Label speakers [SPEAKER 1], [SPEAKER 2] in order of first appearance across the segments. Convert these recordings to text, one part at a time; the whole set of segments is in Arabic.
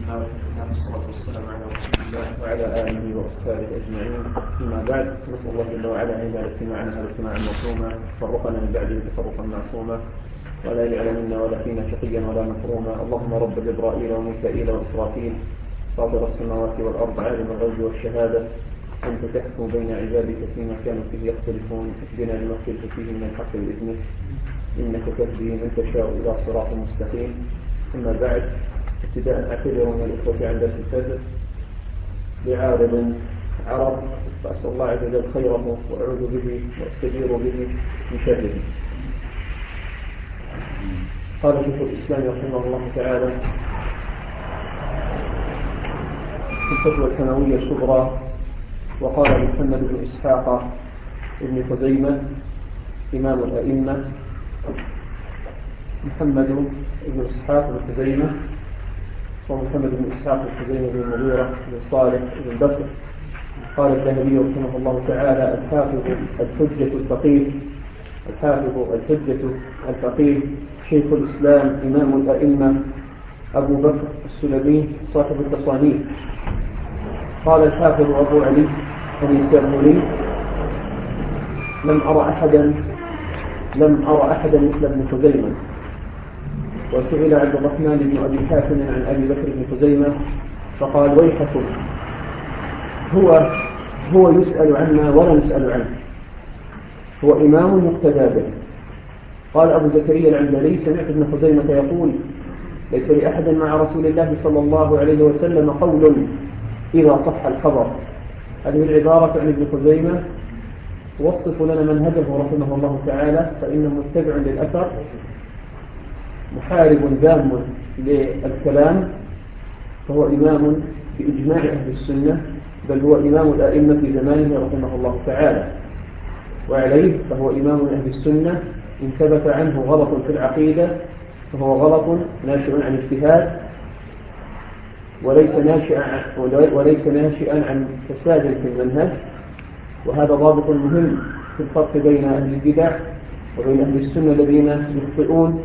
[SPEAKER 1] والصلاة والسلام على رسول الله وعلى آله وأصحابه أجمعين. أما بعد، نسأل الله جل وعلا أن يجعل اجتماعنا هذا اجتماعا مرحوما، فرقنا من بعده تفرقا معصوما، ولا يجعل منا ولا فينا شقيا ولا محروما. اللهم رب جبرائيل وميكائيل وإسرافيل فاطر السماوات والأرض عالم الغيب والشهادة، أنت تحكم بين عبادك فيما كانوا فيه يختلفون، اهدنا لما اختلف فيه من الحق بإذنك، إنك تهدي من تشاء إلى صراط مستقيم. أما بعد، ابتداء أعتذر من الإخوة عن درس الفجر لعارض عرض، فأسأل الله عز وجل خيره وأعوذ به وأستجير به من شره. قال شيخ الإسلام رحمه الله تعالى في الفتوى الثانوية الكبرى: وقال محمد بن إسحاق بن خزيمة إمام الأئمة، محمد بن إسحاق بن خزيمة ومحمد بن إسحاق بن خزيمة بن المغيرة بن صالح بن بكر. قال الذهبي رحمه الله تعالى: الحافظ الحجة الفقيه، الحافظ الحجة الفقيه شيخ الإسلام إمام الأئمة أبو بكر السلمي صاحب التصانيف. قال الحافظ أبو علي النيسابوري: لم أرى أحدا مثل ابن خزيمة. وسئل عبد الرحمن بن أبي حاتم عن أبي بكر بن خزيمة فقال: ويحكم، هو يسأل عنا ولا نسأل عنه، هو إمام مقتدى به. قال أبو زكريا العنبري: سمعت ابن خزيمة يقول: ليس لأحد مع رسول الله صلى الله عليه وسلم قول إذا صح الخبر. هذه العبارة عن ابن خزيمة توصف لنا منهجه رحمه الله تعالى، فإنه متبع للأثر، محارب ذام للكلام، فهو إمام بإجماع أهل السنة، بل هو إمام الأئمة في زمانه رحمه الله تعالى، وعليه فهو إمام أهل السنة. إن ثبت عنه غلط في العقيدة فهو غلط ناشئ عن اجتهاد، وليس ناشئا عن فساد في المنهج. وهذا ضابط مهم في الفرق بين أهل البدع وبين أهل السنة الذين يخطئون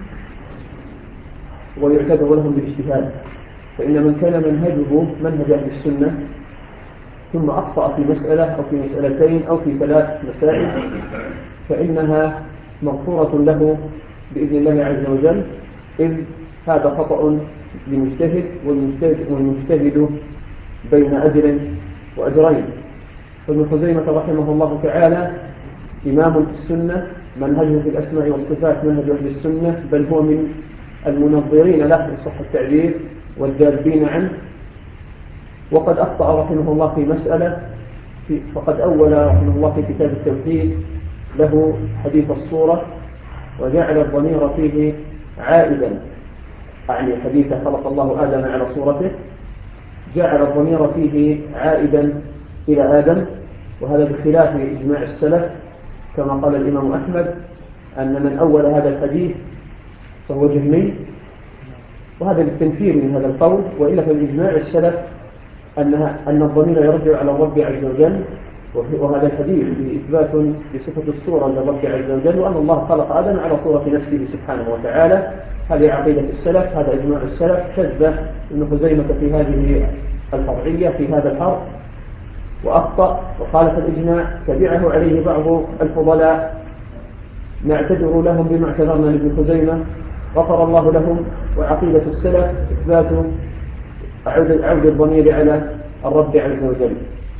[SPEAKER 1] ويعتبر لهم بالاجتهاد. فإن من كان منهجه منهج أهل السنة ثم أخطأ في مسألة أو في مسألتين أو في 3 مسائل فإنها مغفورة له بإذن الله عز وجل، إذ هذا خطأ لمجتهد، والمجتهد بين أجر وأجرين. فابن خزيمة رحمه الله تعالى إمام في السنة، منهجه في الأسماء والصفات منهج أهل السنة، بل هو من المنظرين له إن صح التعبير والذابين عنه. وقد أخطأ رحمه الله في مسألة، فقد أول رحمه الله في كتاب التوحيد له حديث الصورة وجعل الضمير فيه عائدا، أعني حديث خلق الله آدم على صورته، جعل الضمير فيه عائدا إلى آدم، وهذا بخلاف إجماع السلف، كما قال الإمام أحمد أن من أول هذا الحديث فهو جهمي، وهذا بالتنفير من هذا القول. وإلا فالإجماع السلف أن الضمير يرجع على الرب عز وجل، وهذا الحديث إثبات لصفة الصورة للرب عز وجل، وأن الله خلق آدم على صورة نفسه سبحانه وتعالى. هذه عقيدة السلف، هذا إجماع السلف. شذ ابن خزيمة في هذه الفرعية في هذا الحرف وأخطأ وخالف الإجماع، تبعه عليه بعض الفضلاء، نعتذر لهم بما اعتذرنا لابن خزيمة، غفر الله لهم. وعقيدة السلف إثبات عود الضمير على الرب عز وجل.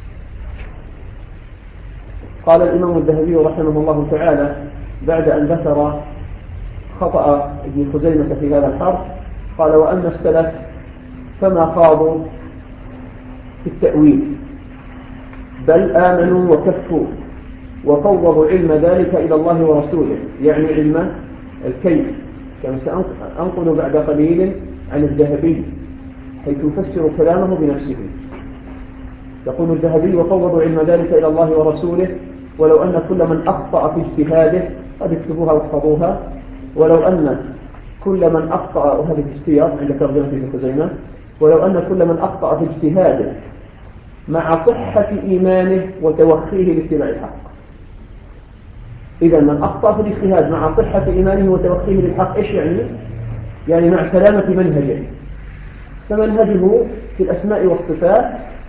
[SPEAKER 1] قال الإمام الذهبي رحمه الله تعالى بعد أن ذكر خطأ ابن خزيمة في هذا الحرف، قال: وأما السلف فما خاضوا في التأويل، بل آمنوا وكفوا وفوضوا علم ذلك إلى الله ورسوله، يعني علم الكيف، كما سأنقل بعد قليل عن الذهبي حيث يفسر كلامه بنفسه. يقول الذهبي: وفوضوا علم ذلك إلى الله ورسوله، ولو أن كل من أخطأ في اجتهاده، قد اكتبوها واحفظوها، ولو أن كل من أخطأ، وهذه السياق عند ترجمة ابن خزيمة، ولو أن كل من أخطأ في اجتهاده مع صحة إيمانه وتوخيه لاتباع الحق. إذا من أخطأ في الاجتهاد مع صحة إيمانه وتوخيه للحق إيش يعني؟ يعني مع سلامة منهجه، فمنهجه في الأسماء والصفات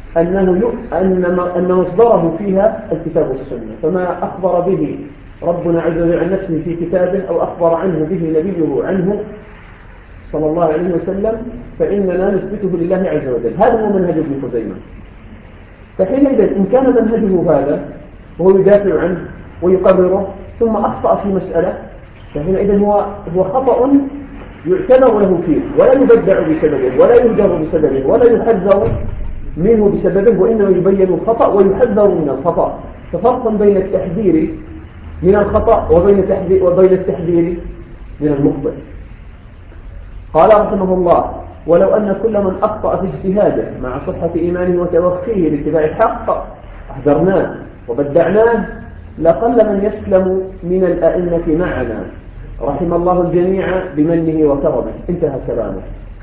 [SPEAKER 1] أن مصدره فيها الكتاب والسنة، فما أخبر به ربنا عز وجل عن نفسه في كتابه أو أخبر عنه به نبيه عنه صلى الله عليه وسلم فإننا نثبته لله عز وجل. هذا هو منهج ابن خزيمة. فحينئذ إن كان منهجه هذا وهو يدافع عنه ويقرره ثم أخطأ في مسألة، فحينئذ هو خطأ يعتذر له فيه ولا يبدع بسببه ولا يهجر بسببه ولا يحذر منه بسببه، وإنما يبين الخطأ ويحذر من الخطأ. ففرق بين التحذير من الخطأ وبين التحذير من المخطئ. قال رحمه الله: ولو أن كل من أخطأ في اجتهاده مع صحة إيمانه وتوخيه لاتباع الحق أحذرناه وبدعناه لقل من يسلم من الأئمة معنا، رحم الله الجميع بمنه وكرمه. انتهى كلامه.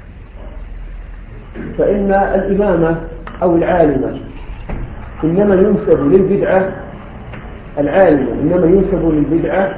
[SPEAKER 1] فإن الإمامة أو العالمة إنما ينسب للبدعة، العالمة إنما ينسب للبدعة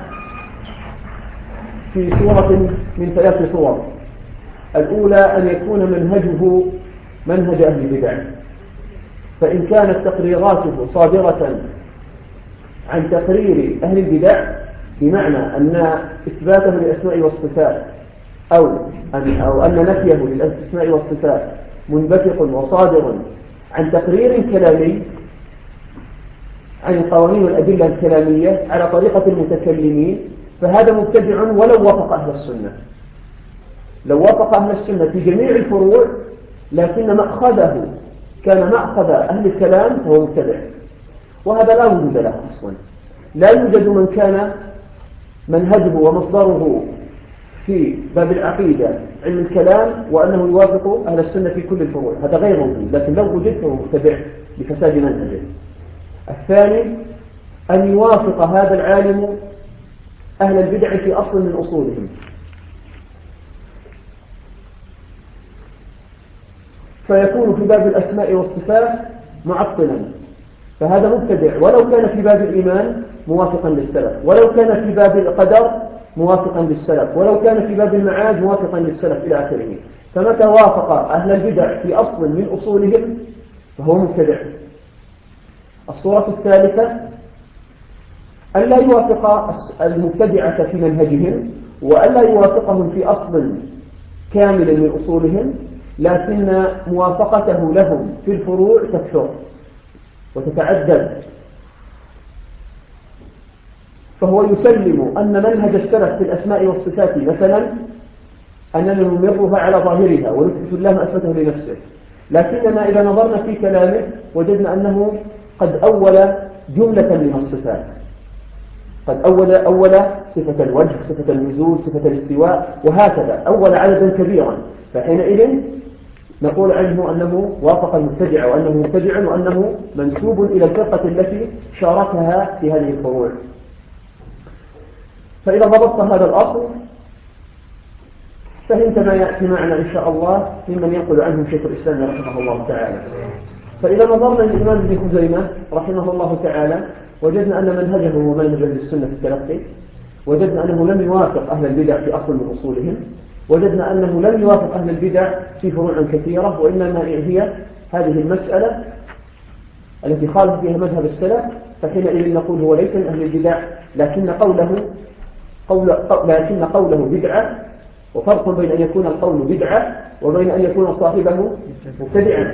[SPEAKER 1] في صورة من 3 صور. الأولى أن يكون منهجه منهج أهل البدع، فإن كانت تقريراته صادرة عن تقرير أهل البدع بمعنى أن إثباته للأسماء والصفات أو أن نفيه للأسماء والصفات منبثق وصادر عن تقرير كلامي عن القوانين والأدلة الكلامية على طريقة المتكلمين، فهذا مبتدع ولو وافق أهل السنة. لو وافق أهل السنة في جميع الفروع لكن مأخذه كان مأخذ أهل الكلام فهو مبتدع، وهذا لا وجود له أصلا. لا يوجد من كان منهجه ومصدره في باب العقيدة علم الكلام وأنه يوافق أهل السنة في كل الفروع، هذا غير موجود، لكن لو وجد فهو مبتدع بفساد منهجه. الثاني أن يوافق هذا العالم أهل البدع في أصل من أصولهم، فيكون في باب الأسماء والصفات معطلا، فهذا مبتدع ولو كان في باب الإيمان موافقا للسلف، ولو كان في باب القدر موافقا للسلف، ولو كان في باب المعاد موافقا للسلف إلى آخره. فمتى وافق أهل البدع في أصل من أصولهم فهو مبتدع. الصورة الثالثة أن لا يوافق المبتدعة في منهجهم وأن لا يوافقهم في أصل كامل من أصولهم، لكن موافقته لهم في الفروع تكثر وتتعدد، فهو يسلم أن منهج السلف في الأسماء والصفات مثلا أننا نمرها على ظاهرها ونثبت الله ما أثبته لنفسه، لكننا إذا نظرنا في كلامه وجدنا أنه قد أول جملة من الصفات، قد أول صفة الوجه، صفة النزول، صفة الاستواء، وهكذا أول عددا كبيرا، فحينئذ نقول عنه أنه وافق المبتدع وأنه مبتدع وأنه منسوب إلى الفرقة التي شاركها في هذه الفروع. فإذا ضبطت هذا الأصل فهمت ما يأتي معنا إن شاء الله ممن ينقل عنه شيخ الإسلام رحمه الله تعالى. فإذا نظرنا للإمام ابن خزيمة رحمه الله تعالى وجدنا أن منهجه هو منهج أهل السنة في التلقي، وجدنا أنه لم يوافق أهل البدع في أصل من أصولهم، وجدنا أنه لم يوافق أهل البدع في فروع كثيرة، وإنما هي هذه المسألة التي خالف فيها مذهب السلف، فحينئذ نقول هو ليس من أهل البدع، لكن قوله بدعة، وفرق بين أن يكون القول بدعة وبين أن يكون صاحبه مبتدعا.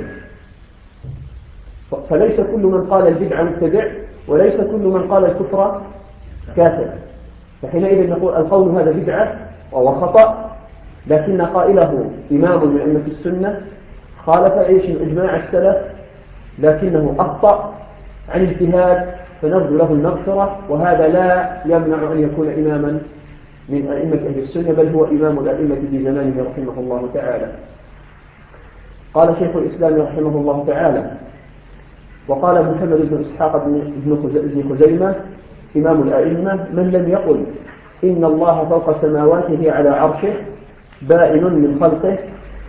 [SPEAKER 1] فليس كل من قال البدعة مبتدع، وليس كل من قال الكفر كافر. فحينئذ نقول القول هذا بدعة وهو خطأ، لكن قائله إمام من أئمة السنة خالف إجماع السلف، لكنه أخطأ عن اجتهاد فنرجو له المغفرة، وهذا لا يمنع أن يكون إماما من أئمة أهل السنة، بل هو إمام الأئمة في زمانه رحمه الله تعالى. قال شيخ الإسلام رحمه الله تعالى: وقال محمد بن إسحاق بن خزيمة إمام الأئمة: من لم يقل إن الله فوق سماواته على عرشه بائن من خلقه،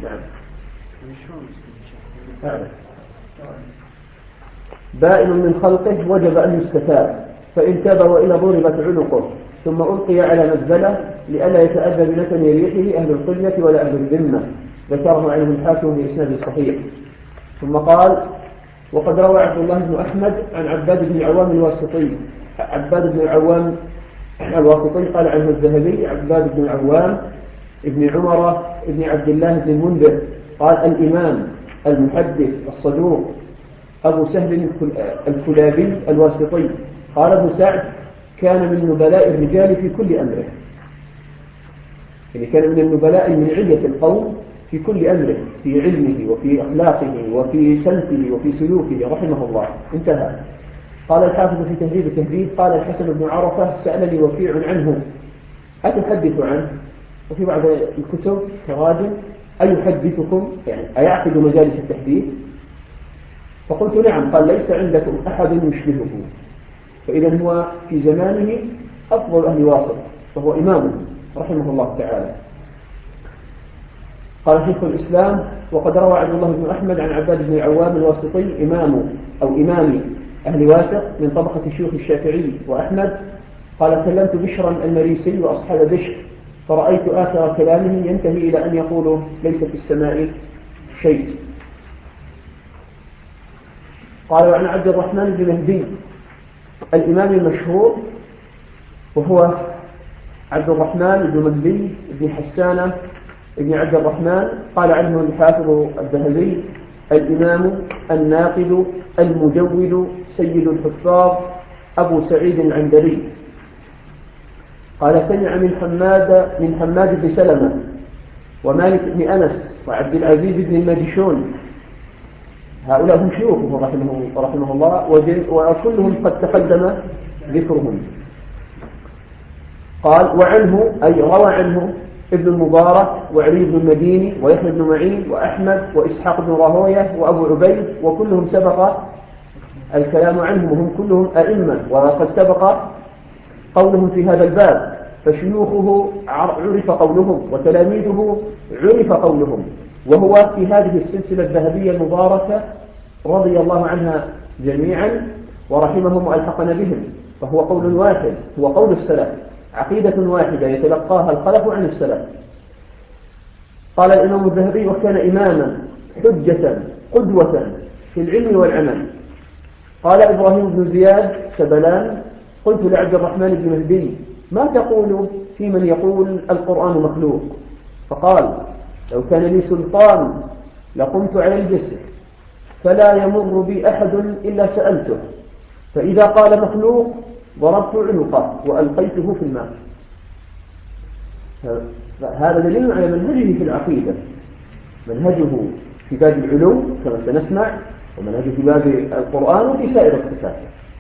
[SPEAKER 1] بائن من خلقه وجب أن يستتاب، فإن تاب وإلا ضربت عنقه ثم ألقي على مزبلة لئلا يتأذى بنتن ريحه أهل القلة ولا أهل الذمة، ذكره عنه الحاكم بإسناد صحيح. ثم قال: وقد روى عبد الله بن أحمد عن عباد بن العوام الواسطي. عباد بن العوام الواسطي قال عنه الذهبي: عباد بن العوام ابن عمر ابن عبد الله بن المنذر، قال: الإمام المحدث الصدوق أبو سهل الكلابي الواسطي. قال ابن سعد: كان من نبلاء الرجال في كل أمره، يعني كان من النبلاء من علية القوم في كل أمره، في علمه وفي أخلاقه وفي سلفه وفي سلوكه رحمه الله. انتهى. قال الحافظ في تهذيب التهذيب: قال الحسن بن عرفة: سألني وكيع عنه أتحدث عنه؟ وفي بعض الكتب كراجل: أيحدثكم، يعني أيعقد مجالس التحديث؟ فقلت: نعم. قال: ليس عندكم أحد يشبهه، فإذا هو في زمانه أفضل أهل واصل، فهو إمامه رحمه الله تعالى. قال شيخ الإسلام: وقد روى عبد الله بن أحمد عن عباد بن العوام الواسطي إمام أهل واسط من طبقة شيوخ الشافعي وأحمد. قال: كلمت بشرا المريسي وأصحاب بشر، فرأيت آخر كلامه ينتهي إلى أن يقول: ليس في السماء شيء. قال: وعن عبد الرحمن بن مهدي الإمام المشهور، وهو عبد الرحمن بن مهدي بن حسانة بن عبد الرحمن. قال عنه الحافظ الذهبي: الإمام الناقد المجود سيد الحفاظ أبو سعيد العنبري. قال: سمع من حماد بن سلمة ومالك بن أنس وعبد العزيز بن الماجشون، هؤلاء هم شيوخه رحمه الله، وكلهم قد تقدم ذكرهم. قال: وعنه، أي روى عنه، ابن المبارك وعلي بن المديني ويحيى بن معين وأحمد وإسحاق بن راهوية وأبو عبيد، وكلهم سبق الكلام عنهم، وهم كلهم أئمة، وقد سبق قولهم في هذا الباب. فشيوخه عرف قولهم وتلاميذه عرف قولهم، وهو في هذه السلسلة الذهبية المباركة رضي الله عنها جميعا ورحمهم وألحقنا بهم. فهو قول واحد، هو قول السلف، عقيدة واحدة يتلقاها الخلف عن السلف. قال الإمام الذهبي: وكان إماما حجة قدوة في العلم والعمل. قال إبراهيم بن زياد سبلان: قلت لعبد الرحمن بن مهدي: ما تقول في من يقول القرآن مخلوق؟ فقال: لو كان لي سلطان لقمت على الجسر، فلا يمر بي أحد إلا سألته، فإذا قال مخلوق ضربت عنقه وألقيته في الماء. هذا دليل على منهجه في العقيدة، منهجه في باب العلو كما سنسمع، ومنهجه في باب القرآن وفي سائر الصفات.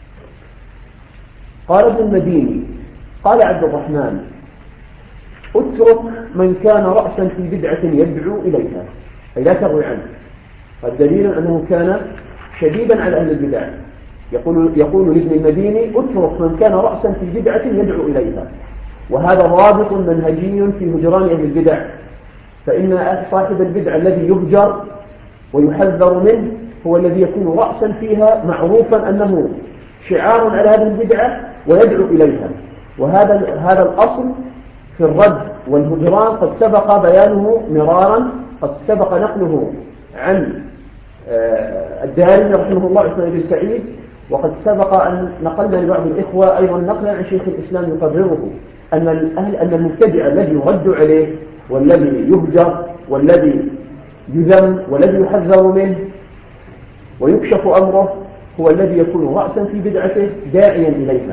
[SPEAKER 1] قال ابن المديني: قال عبد الرحمن: اترك من كان رأسا في بدعة يدعو إليها، أي لا تغوي عنه. فالدليل أنه كان شديدا على أهل البدع. يقول لابن المديني: اترك من كان رأسا في بدعة يدعو إليها. وهذا رابط منهجي في هجران أهل البدع، فإن صاحب البدع الذي يهجر ويحذر منه هو الذي يكون رأسا فيها، معروفا أنه شعار على هذه البدعة ويدعو إليها. وهذا الأصل في الرد والهجران قد سبق بيانه مرارا، قد سبق نقله عن الدارمي رحمه الله عثمان بن سعيد، وقد سبق أن نقلنا لبعض الإخوة أيضا نقلا عن شيخ الإسلام يقرره أن المبتدع الذي يرد عليه والذي يهجر والذي يذم والذي يحذر منه ويكشف أمره هو الذي يكون رأسا في بدعته داعيا إليها.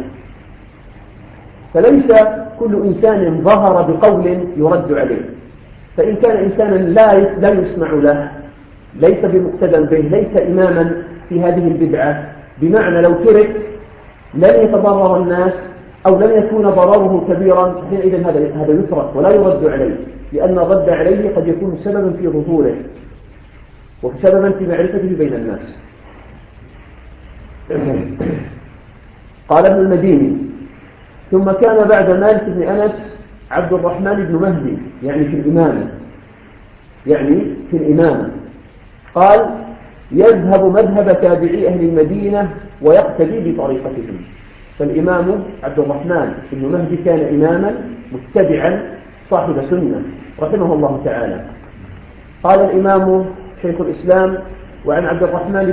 [SPEAKER 1] فليس كل إنسان ظهر بقول يرد عليه، فإن كان إنسانا لا يسمع له، ليس بمقتدى به، ليس إماما في هذه البدعة، بمعنى لو ترك لن يتضرر الناس أو لن يكون ضرره كبيرا، حينئذ هذا يترك ولا يرد عليه، لأن الرد عليه قد يكون سببا في ظهوره وسببا في معرفته بين الناس. قال ابن المديني: ثم كان بعد مالك بن أنس عبد الرحمن بن مهدي، يعني في الإمامة. قال: يذهب مذهب تابعي أهل المدينة ويقتدي بطريقتهم. فالإمام عبد الرحمن بن مهدي كان إماما متبعا صاحب سنة رحمه الله تعالى. قال الإمام شيخ الإسلام وعن عبد الرحمن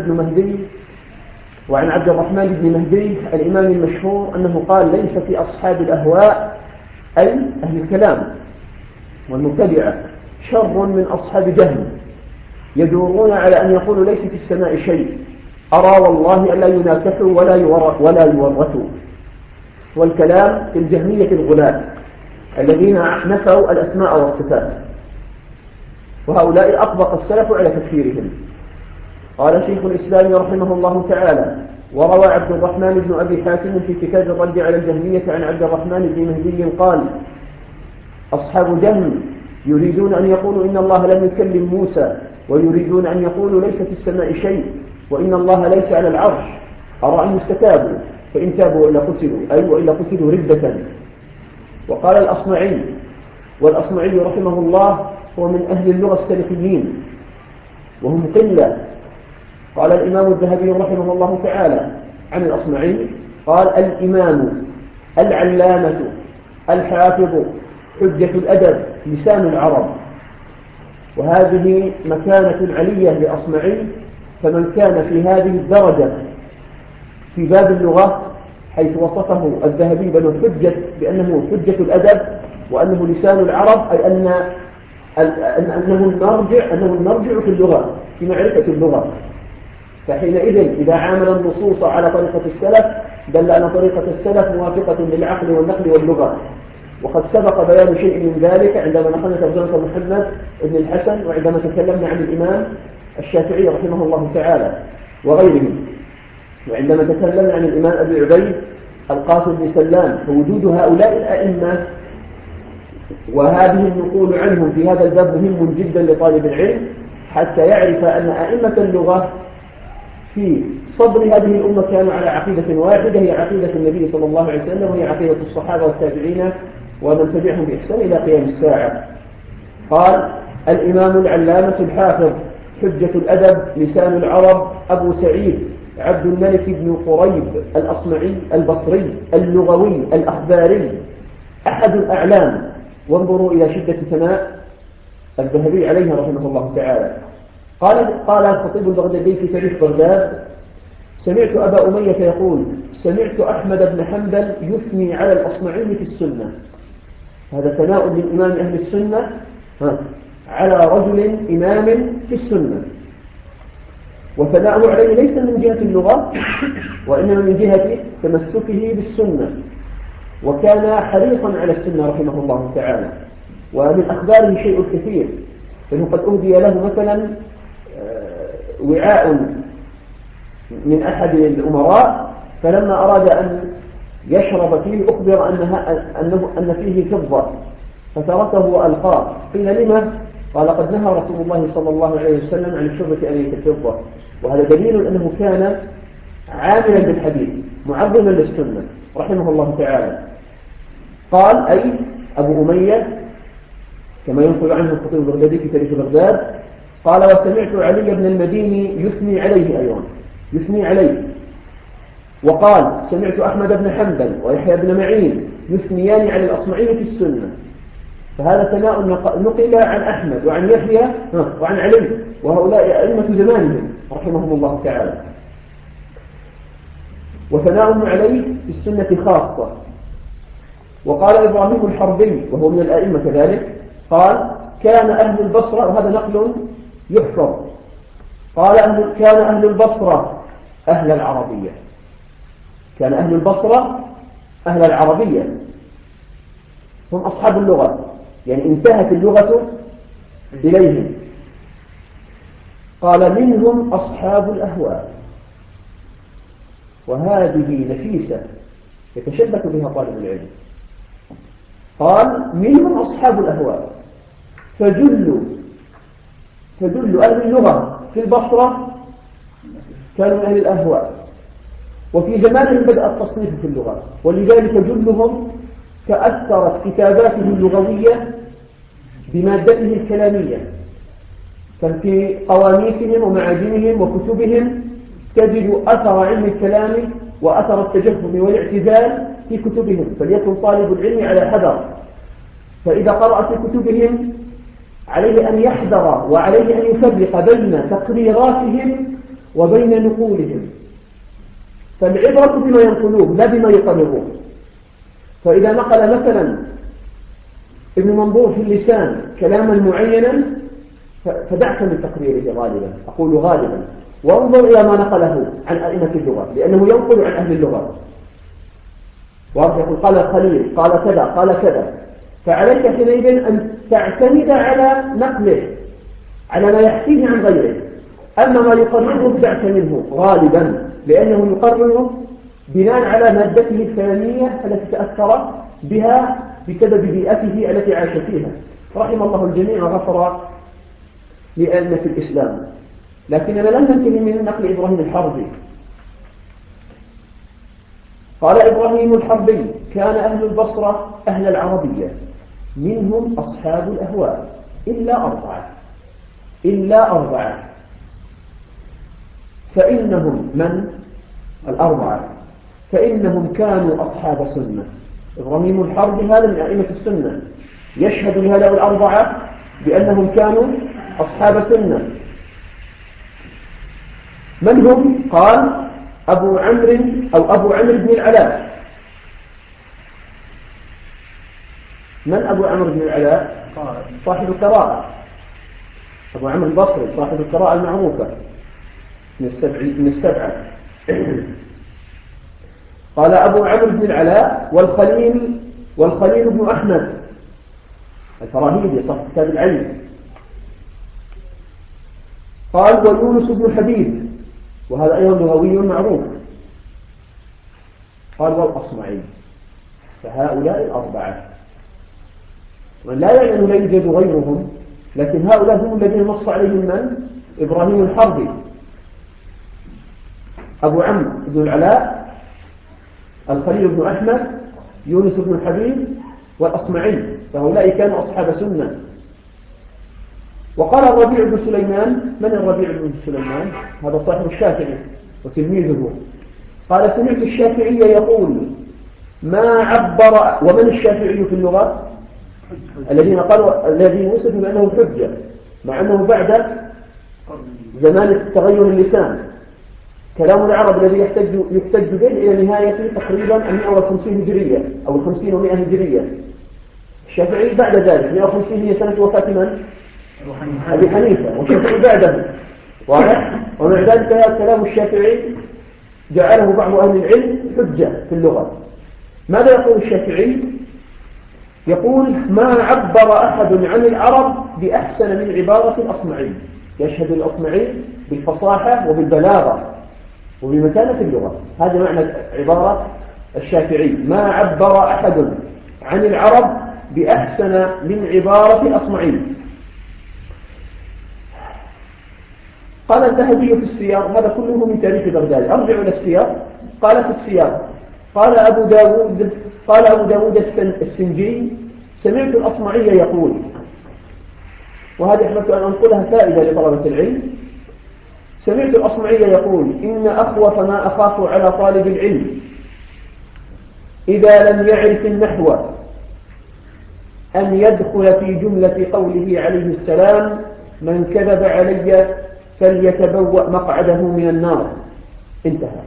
[SPEAKER 1] بن مهدي الإمام المشهور أنه قال: ليس في أصحاب الأهواء أي أهل الكلام والمبتدعة شر من أصحاب جهل يدورون على أن يقولوا ليس في السماء شيء، أرى والله ألا يناكحوا ولا يورثوا. والكلام في الجهمية الغلاة الذين نفوا الأسماء والصفات، وهؤلاء أطبق السلف على تكفيرهم. قال شيخ الإسلام رحمه الله تعالى: وروى عبد الرحمن بن أبي حاتم في كتاب الرد على الجهمية عن عبد الرحمن بن مهدي قال: أصحاب جهم يريدون أن يقولوا إن الله لم يكلم موسى، ويريدون أن يقولوا ليس في السماء شيء، وإن الله ليس على العرش، أرى أن يستتابوا فإن تابوا وإلا قتلوا، أي وإلا قتلوا ردة. وقال الأصمعي، والأصمعي رحمه الله هو من أهل اللغة السلفيين وهم قلة. قال الإمام الذهبي رحمه الله تعالى عن الأصمعي قال: الإمام العلامة الحافظ حجة الأدب لسان العرب. وهذه مكانة علية لأصمعي، فمن كان في هذه الدرجة في باب اللغة حيث وصفه الذهبي بأنه حجة الأدب وأنه لسان العرب، أي أنه المرجع في اللغة، في معرفة اللغة. فحينئذ إذا عامل النصوص على طريقة السلف دل أن طريقة السلف موافقة للعقل والنقل واللغة. وقد سبق بيان شيء من ذلك عندما نقلنا ترجمة محمد بن الحسن، وعندما تكلمنا عن الإمام الشافعي رحمه الله تعالى وغيره، وعندما تكلمنا عن الإمام أبي عبيد القاسم بن سلام. فوجود هؤلاء الأئمة وهذه النقول عنهم في هذا الباب مهم جدا لطالب العلم، حتى يعرف أن أئمة اللغة في صدر هذه الأمة كانوا على عقيدة واحدة، هي عقيدة النبي صلى الله عليه وسلم، وهي عقيدة الصحابة والتابعين ومن تبعهم بإحسان إلى قيام الساعة. قال: الإمام العلامة الحافظ حجة الأدب لسان العرب أبو سعيد عبد الملك بن قريب الأصمعي البصري اللغوي الأخباري أحد الأعلام. وانظروا إلى شدة ثناء الذهبي عليه رحمه الله تعالى. قال الخطيب البغدادي في تاريخ بغداد: سمعت أبا أمية يقول: سمعت أحمد بن حنبل يثني على الأصمعي في السنة. هذا ثناء للإمام أهل السنة على رجل إمام في السنة، وثناءه عليه ليس من جهة اللغة وإنما من جهة تمسكه بالسنة، وكان حريصا على السنة رحمه الله تعالى. ومن أخباره شيء كثير، فإنه قد أهدي له مثلا وعاء من أحد الأمراء، فلما أراد أن يشرب فيه أخبر أن فيه فضة، فتركه وألقاه. قيل: لما؟ قال: قد نهى رسول الله صلى الله عليه وسلم عن الشرب آنية الفضة. وهذا دليل أنه كان عاملا بالحديث معظما للسنة رحمه الله تعالى. قال: أي أبو أمية كما ينقل عنه الخطيب البغدادي في تاريخ بغداد، قال: وسمعت علي بن المديني يثني عليه أيضا، يثني عليه. وقال: سمعت أحمد بن حنبل ويحيى بن معين يثنيان على الأصمعي في السنة. فهذا ثناء نقل عن أحمد وعن يحيى وعن علي، وهؤلاء أئمة زمانهم رحمهم الله تعالى. وثناء عليه في السنة خاصة. وقال إبراهيم الحربي وهو من الأئمة كذلك، قال: كان أهل البصرة، وهذا نقل يحفظ، قال: كان أهل البصرة أهل العربية. كان أهل البصرة أهل العربية، هم أصحاب اللغة، يعني انتهت اللغة إليهم. قال: منهم أصحاب الأهواء. وهذه نفيسة يتشبك بها طالب العلم. قال: منهم أصحاب الأهواء، فجل أهل اللغة في البصرة كانوا من أهل الأهواء، وفي زمانهم بدأ التصنيف في اللغة، ولذلك جلهم تأثرت كتاباته اللغوية بمادته الكلامية، ففي قواميسهم ومعاجمهم وكتبهم تجد أثر علم الكلام وأثر التجهم والاعتزال في كتبهم. فليكن طالب العلم على حذر، فإذا قرأ في كتبهم عليه أن يحذر وعليه أن يفرق بين تقريراتهم وبين نقولهم. فالعبرة بما ينقلون لا بما يقررون. فإذا نقل مثلا ابن منظور في اللسان كلاما معينا فدعك من تقريره غالبا، أقول غالبا، وانظر إلى ما نقله عن أئمة اللغة، لأنه ينقل عن أهل اللغة. ويقول قال الخليل قال كذا قال كذا، فعليك حينئذ أن تعتمد على نقله، على ما يحكيه عن غيره. أما ما يقرره فدعك منه غالبا، لأنه يقرره بناء على مادته الكلامية التي تأثر بها بسبب بيئته التي عاش فيها. رحم الله الجميع وغفر لأئمة الإسلام. لكننا لم ننتهي من نقل إبراهيم الحربي. قال إبراهيم الحربي: كان أهل البصرة أهل العربية منهم أصحاب الأهواء إلا أربعة فإنهم من الأربعة فإنهم كانوا أصحاب سنة. إبراهيم الحربي هذا من أئمة السنة، يشهد لهؤلاء الأربعة بأنهم كانوا أصحاب سنة. من هم؟ قال: أبو عمرو بن العلاء. من أبو عمرو بن العلاء؟ صاحب القراءة، أبو عمرو البصري صاحب القراءة المعروفة من السبعة. قال أبو عمرو بن العلاء والخليل بن أحمد الفراهيدي صاحب كتاب العلم. قال: ويونس بن حبيب، وهذا أيضا لغوي معروف. قال: والأصمعي. فهؤلاء الأربعة، ولا يعني أنه لا يوجد غيرهم، لكن هؤلاء هم الذين نص عليهم من؟ إبراهيم الحربي. أبو عمرو بن العلاء، الخليل بن أحمد، يونس بن حبيب، والأصمعي، فهؤلاء كانوا أصحاب سنة. وقال الربيع بن سليمان. من الربيع بن سليمان؟ هذا صاحب الشافعي وتلميذه. قال: سمعت الشافعي يقول ما عبر. ومن الشافعي في اللغة؟ الذي وصف بأنه حجة، مع أنه بعد زمان تغير اللسان. كلام العرب الذي يحتج به إلى نهاية تقريبا 150 هجرية أو 50 و100 هجرية. الشافعي بعد ذلك 150 هي سنة وفاة من؟ أبي حنيفة، والشافعي بعده. واضح؟ ومع ذلك كلام الشافعي جعله بعض أهل العلم حجة في اللغة. ماذا يقول الشافعي؟ يقول: ما عبر أحد عن العرب بأحسن من عبارة الأصمعي. يشهد الأصمعي بالفصاحة وبالبلاغة وبمتانة اللغة. هذا معنى عبارة الشافعي: ما عبر أحد عن العرب بأحسن من عبارة الأصمعي. قال الذهبي في السياق، هذا كله من تاريخ بغداد، أرجع إلى السياق. قال في السياق: قال أبو داود السنجي: سمعت الأصمعي يقول. وهذه أحببت أن أنقلها فائدة لطلبة العلم. سمعت الأصمعي يقول: إن أخوف ما أخاف على طالب العلم إذا لم يعرف النحو أن يدخل في جملة قوله عليه السلام: من كذب علي فليتبوأ مقعده من النار. انتهى.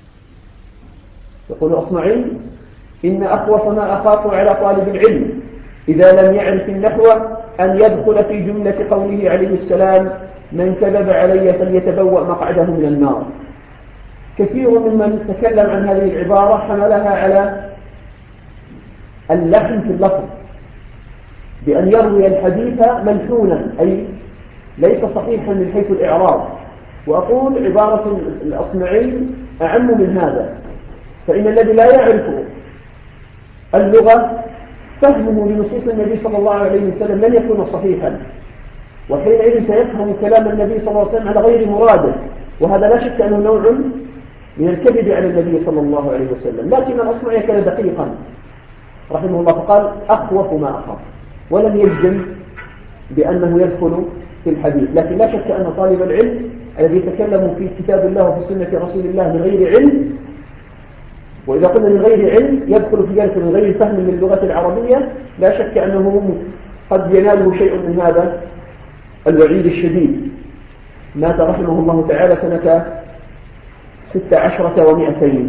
[SPEAKER 1] يقول الأصمعي: إن أخوف ما أخاف على طالب العلم إذا لم يعرف النحو أن يدخل في جملة قوله عليه السلام: من كذب علي فليتبوأ مقعده من النار. كثير ممن تكلم عن هذه العبارة حملها على اللحن في اللفظ، بأن يروي الحديث ملحونا، أي ليس صحيحا من حيث الإعراب. وأقول عبارة الأصمعي أعم من هذا، فإن الذي لا يعرف اللغة فهمه لنصوص النبي صلى الله عليه وسلم لن يكون صحيحا، وحينئذ سيفهم كلام النبي صلى الله عليه وسلم على غير مراده، وهذا لا شك أنه نوع من الكذب على النبي صلى الله عليه وسلم. لكن الأصمعي كان دقيقا رحمه الله، فقال: أخوف ما أخاف، ولم يجزم بأنه يدخل في الحديث. لكن لا شك أن طالب العلم الذي يتكلم في كتاب الله وفي سنة رسول الله من غير علم، وإذا قلنا من غير علم يدخل في ذلك من غير فهم للغة العربية، لا شك أنه قد يناله شيء من هذا الوعيد الشديد. مات رحمه الله تعالى سنة 16 و200.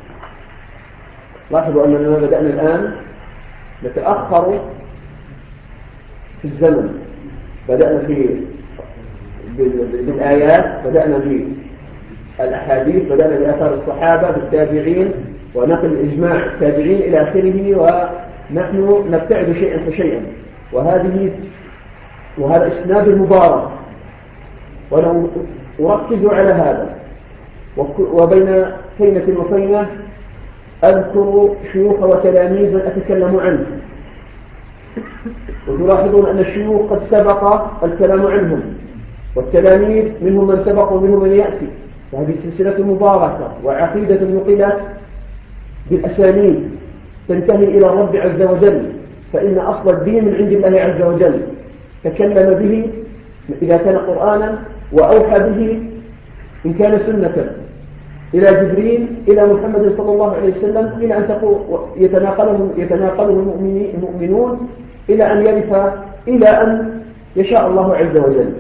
[SPEAKER 1] لاحظوا أننا بدأنا الآن نتأخر في الزمن، بدأنا بالآيات، بدأنا بالأحاديث، بدأنا بآثار الصحابة بالتابعين ونقل إجماع التابعين إلى آخره، ونحن نبتعد شيئا فشيئا. وهذا إسناد المبارك، وأنا أركز على هذا. وبين فينة وفينة أذكر شيوخ وتلاميذ أتكلم عنه، وتلاحظون أن الشيوخ قد سبق الكلام عنهم، والتلاميذ منهم من سبق ومنهم من يأتي. فهذه سلسلة مباركة وعقيدة نقلت بالأسانيد تنتهي إلى الرب عز وجل، فإن أصل الدين من عند الله عز وجل، تكلم به إذا كان قرآنا، وأوحى به إن كان سنة إلى جبريل إلى محمد صلى الله عليه وسلم، إلى أن يتناقله المؤمنون إلى أن يرث، إلى أن يشاء الله عز وجل.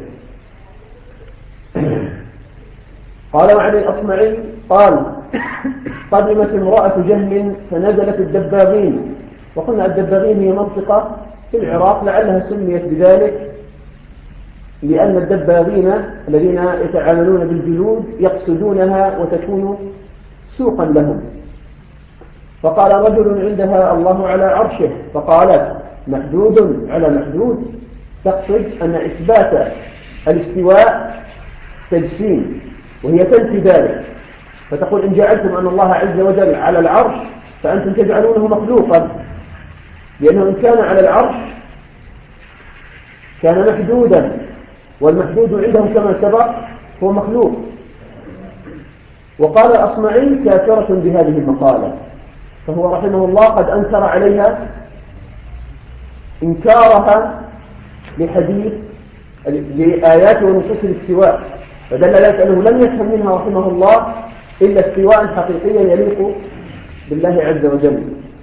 [SPEAKER 1] قال وعن الأصمعي قال: قدمت امرأة جهم فنزلت الدباغين. وقلنا الدباغين هي منطقة في العراق لعلها سميت بذلك لأن الدباغين الذين يتعاملون بالجلود يقصدونها وتكون سوقا لهم. فقال رجل عندها: الله على عرشه. فقالت: محدود على محدود، تقصد أن إثبات الاستواء تجسيم، وهي تنفي ذلك، فتقول: إن جعلتم أن الله عز وجل على العرش فأنتم تجعلونه مخلوقا، لأنه إن كان على العرش كان محدودا، والمحدود عندهم كما سبق هو مخلوق. وقال الأصمعي كافرة بهذه المقالة، فهو رحمه الله قد أنكر عليها إنكارها لآيات ونصوص الاستواء، فدل ذلك أنه لم يفهم منها رحمه الله إلا استواء حقيقيا يليق بالله عز وجل.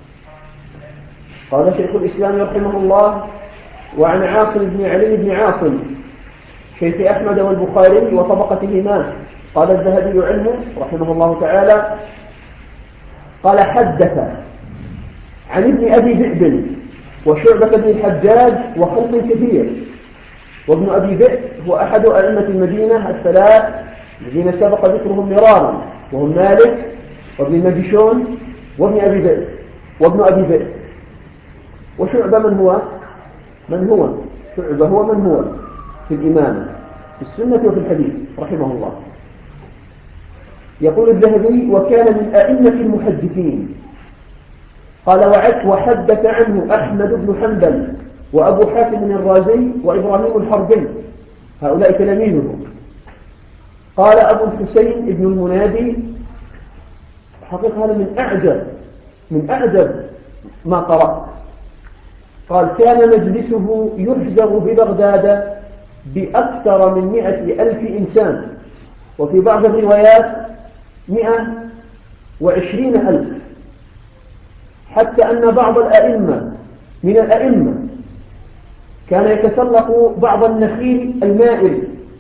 [SPEAKER 1] قال شيخ الإسلام رحمه الله: وعن عاصم بن علي بن عاصم شيخ أحمد والبخاري وطبقتهما، قال الذهبي عنه رحمه الله تعالى: قال حدث عن ابن أبي ذئب وشعبة بن الحجاج وخلق كثير. وابن أبي ذئب هو أحد أئمة المدينة الثلاث الذين سبق ذكرهم مرارا، وهم مالك وابن المجشون وابن أبي ذئب وابن أبي ذئب. وشعبة من هو؟ شعبة هو من هو في الإمامة في السنة وفي الحديث رحمه الله. يقول الذهبي: وكان من أئمة المحدثين. قال: وحدث عنه أحمد بن حنبل وأبو حاتم الرازي وإبراهيم الحربي، هؤلاء تلاميذه. قال أبو الحسين ابن المنادي: حقيقة هذا من أعجب ما قرأت. قال: كان مجلسه يحزر ببغداد بأكثر من 100,000 إنسان، وفي بعض الروايات 120,000، حتى أن بعض من الأئمة كان يتسلق بعض النخيل المائل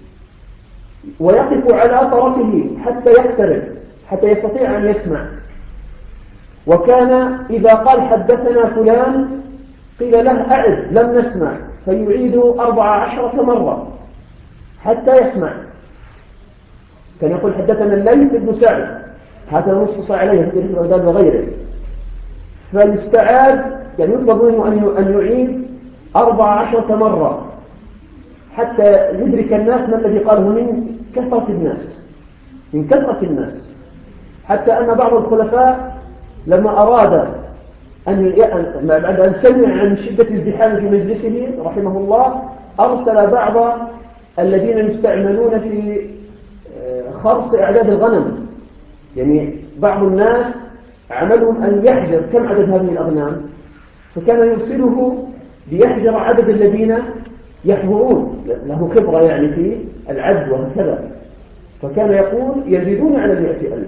[SPEAKER 1] ويقف على طرفه حتى يقترب، حتى يستطيع أن يسمع. وكان إذا قال حدثنا فلان قيل له أعد لم نسمع، فيعيد 14 مرة حتى يسمع. كان يقول حدثنا الليث بن سعد، هذا نص عليه في البغداد وغيره، فالاستعاد يعني يطلب منه أن يعيد 14 مرة حتى يدرك الناس ما الذي قاله من كثرة الناس، حتى أن بعض الخلفاء لما أراد بعد أن سمع عن شدة الازدحام في مجلسه رحمه الله، أرسل بعض الذين يستعملون في خرص إعداد الغنم، يعني بعض الناس عملهم أن يحجر كم عدد هذه الأغنام، فكان يرسله ليحجر عدد الذين يحضرون، له خبرة يعني في العد وهكذا، فكان يقول يزيدون على 100,000.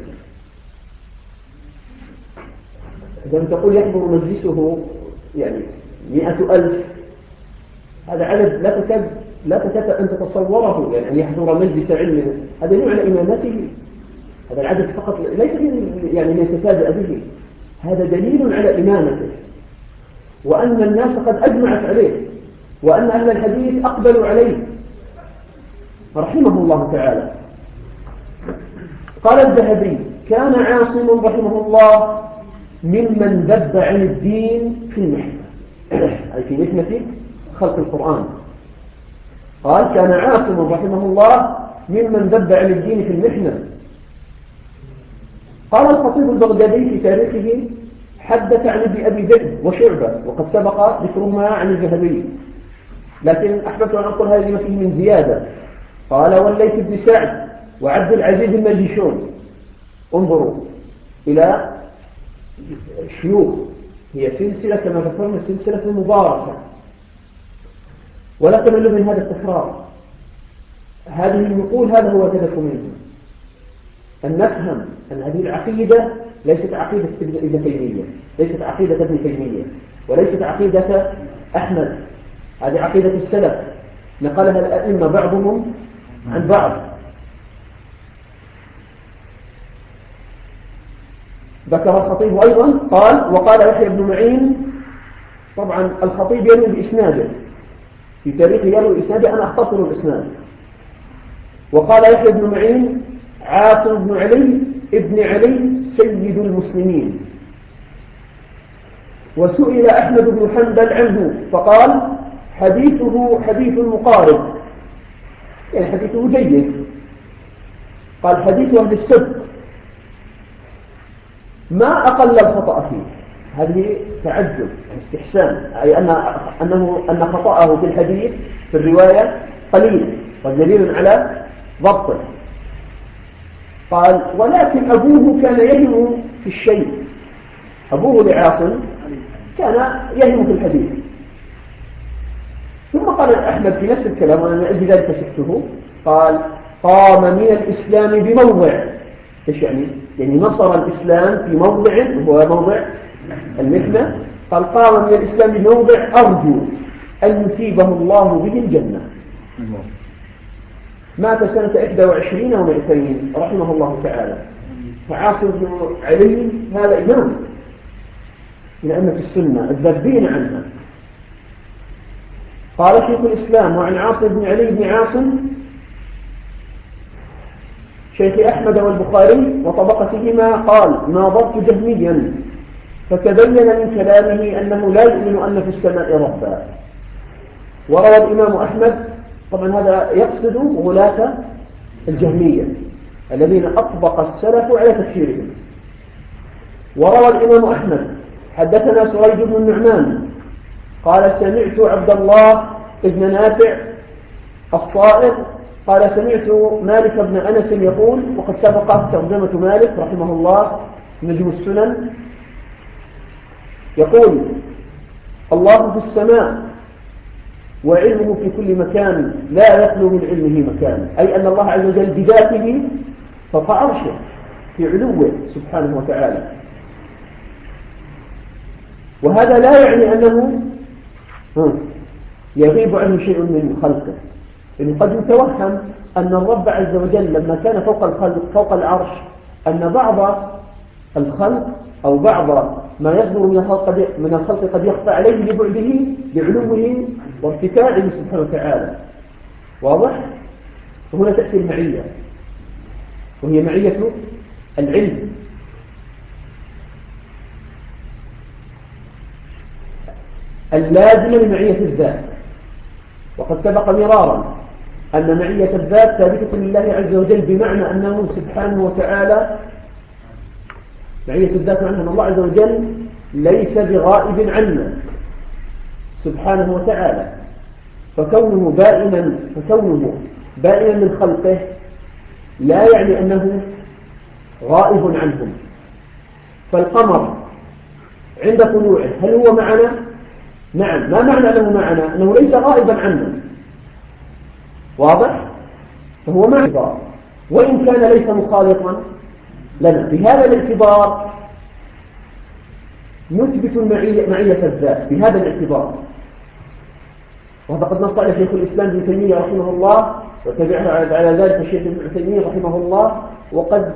[SPEAKER 1] إذا تقول يحضر مجلسه يعني 100,000، هذا عدد لا تكاد أن تتصوره، يعني أن يحضر مجلس علم، هذا يدل على إمامته. هذا العدد فقط ليس يعني ليتفاجأ به، هذا دليل على إمامته، وأن الناس قد أجمعت عليه، وأن أهل الحديث أقبلوا عليه رحمه الله تعالى. قال الذهبي: كان عاصم رحمه الله ممن ذب عن الدين في المحنة، أي في محنة خلق القرآن. قال: كان عاصم رحمه الله ممن ذب عن الدين في المحنة. قال الخطيب البغدادي في تاريخه: حدث عن ابن أبي ذئب وشعبة، وقد سبق ذكرهما عن الذهبي، لكن أحببت أن أقول هذه ما فيه من زيادة. قال: والليث بن سعد وعبد العزيز المجيشون. انظروا إلى شيوخ، هي سلسلة كما ذكرنا سلسلة مباركة، ولا تمل من هذا التكرار. هذه النقول هذا هو الهدف منه، أن نفهم أن هذه العقيدة ليست عقيدة ابن تيمية، ليست عقيدة ابن تيمية، وليست عقيدة أحمد، هذه عقيدة السلف نقلها الأئمة بعضهم عن بعض. ذكر الخطيب أيضا قال: وقال يحيى بن معين، طبعا الخطيب يروي بإسناده في تاريخه، يروي إسناده، أنا أختصر الإسناد. وقال يحيى بن معين: عاصم بن علي ابن علي سيد المسلمين. وسئل أحمد بن حنبل عنه فقال: حديثه حديث مقارب، يعني حديثه جيد. قال: حديث أهل السبت ما أقل الخطأ فيه. هذه تعجب، استحسان، أي أن خطأه في الحديث في الرواية قليل، والدليل على ضبطه. قال: ولكن أبوه كان يهم في الشيء، أبوه لعاصم كان يهم في الحديث. ثم قال أحمد في نفس الكلام، وأنا من أجل ذلك سكته، قال: قام من الإسلام بموضع. إيش يعني؟ يعني نصر الإسلام في موضع، هو موضع المحنة. قال: قام من الإسلام بموضع أرجو أن يثيبه الله به الجنة. مات سنة 21 و200 رحمه الله تعالى. فعاصم بن علي هذا إمام من أئمة السنة الذابين عنها. قال شيخ الإسلام: وعن عاصم بن علي بن عاصم شيخ أحمد والبخاري وطبقتهما قال: ناظرت جهميا فتبين من كلامه أنه لا يؤمن أن في السماء ربا. وروى الإمام أحمد، طبعا هذا يقصد غلاة الجهمية الذين أطبق السلف على تفسيرهم. وروى الإمام أحمد: حدثنا سريج بن النعمان قال: سمعت عبد الله بن نافع الصائغ قال: سمعت مالك بن أنس يقول، وقد سبق ترجمة مالك رحمه الله نجم السنن، يقول: الله في السماء وعلمه في كل مكان لا يخلو من علمه مكان، أي أن الله عز وجل بذاته فوق عرشه في علوه سبحانه وتعالى. وهذا لا يعني أنه يغيب عنه شيء من خلقه، إنه قد يتوهم أن الرب عز وجل لما كان فوق الخلق فوق العرش أن بعض الخلق أو بعض ما يصدر من الخلق قد يخفى عليه لبعده بعلوه وارتفاعه سبحانه وتعالى. واضح؟ وهنا تأتي المعية، وهي معية العلم. اللازمة لمعية الذات، وقد سبق مرارا أن معية الذات ثابتة لله عز وجل، بمعنى أنه سبحانه وتعالى معية الذات، معنى أن الله عز وجل ليس بغائب عنا سبحانه وتعالى، فكونه بائنا من خلقه لا يعني أنه غائب عنهم. فالقمر عند طلوعه هل هو معنا؟ نعم. ما معنى أنه معنا؟ أنه ليس غائبا عنا. واضح؟ فهو معنا وإن كان ليس مخالطا لنا. بهذا الاعتبار نثبت معية الذات، بهذا الاعتبار. وهذا قد نص على شيخ الإسلام ابن تيمية رحمه الله، وتبعه على ذلك الشيخ ابن تيمية رحمه الله، وقد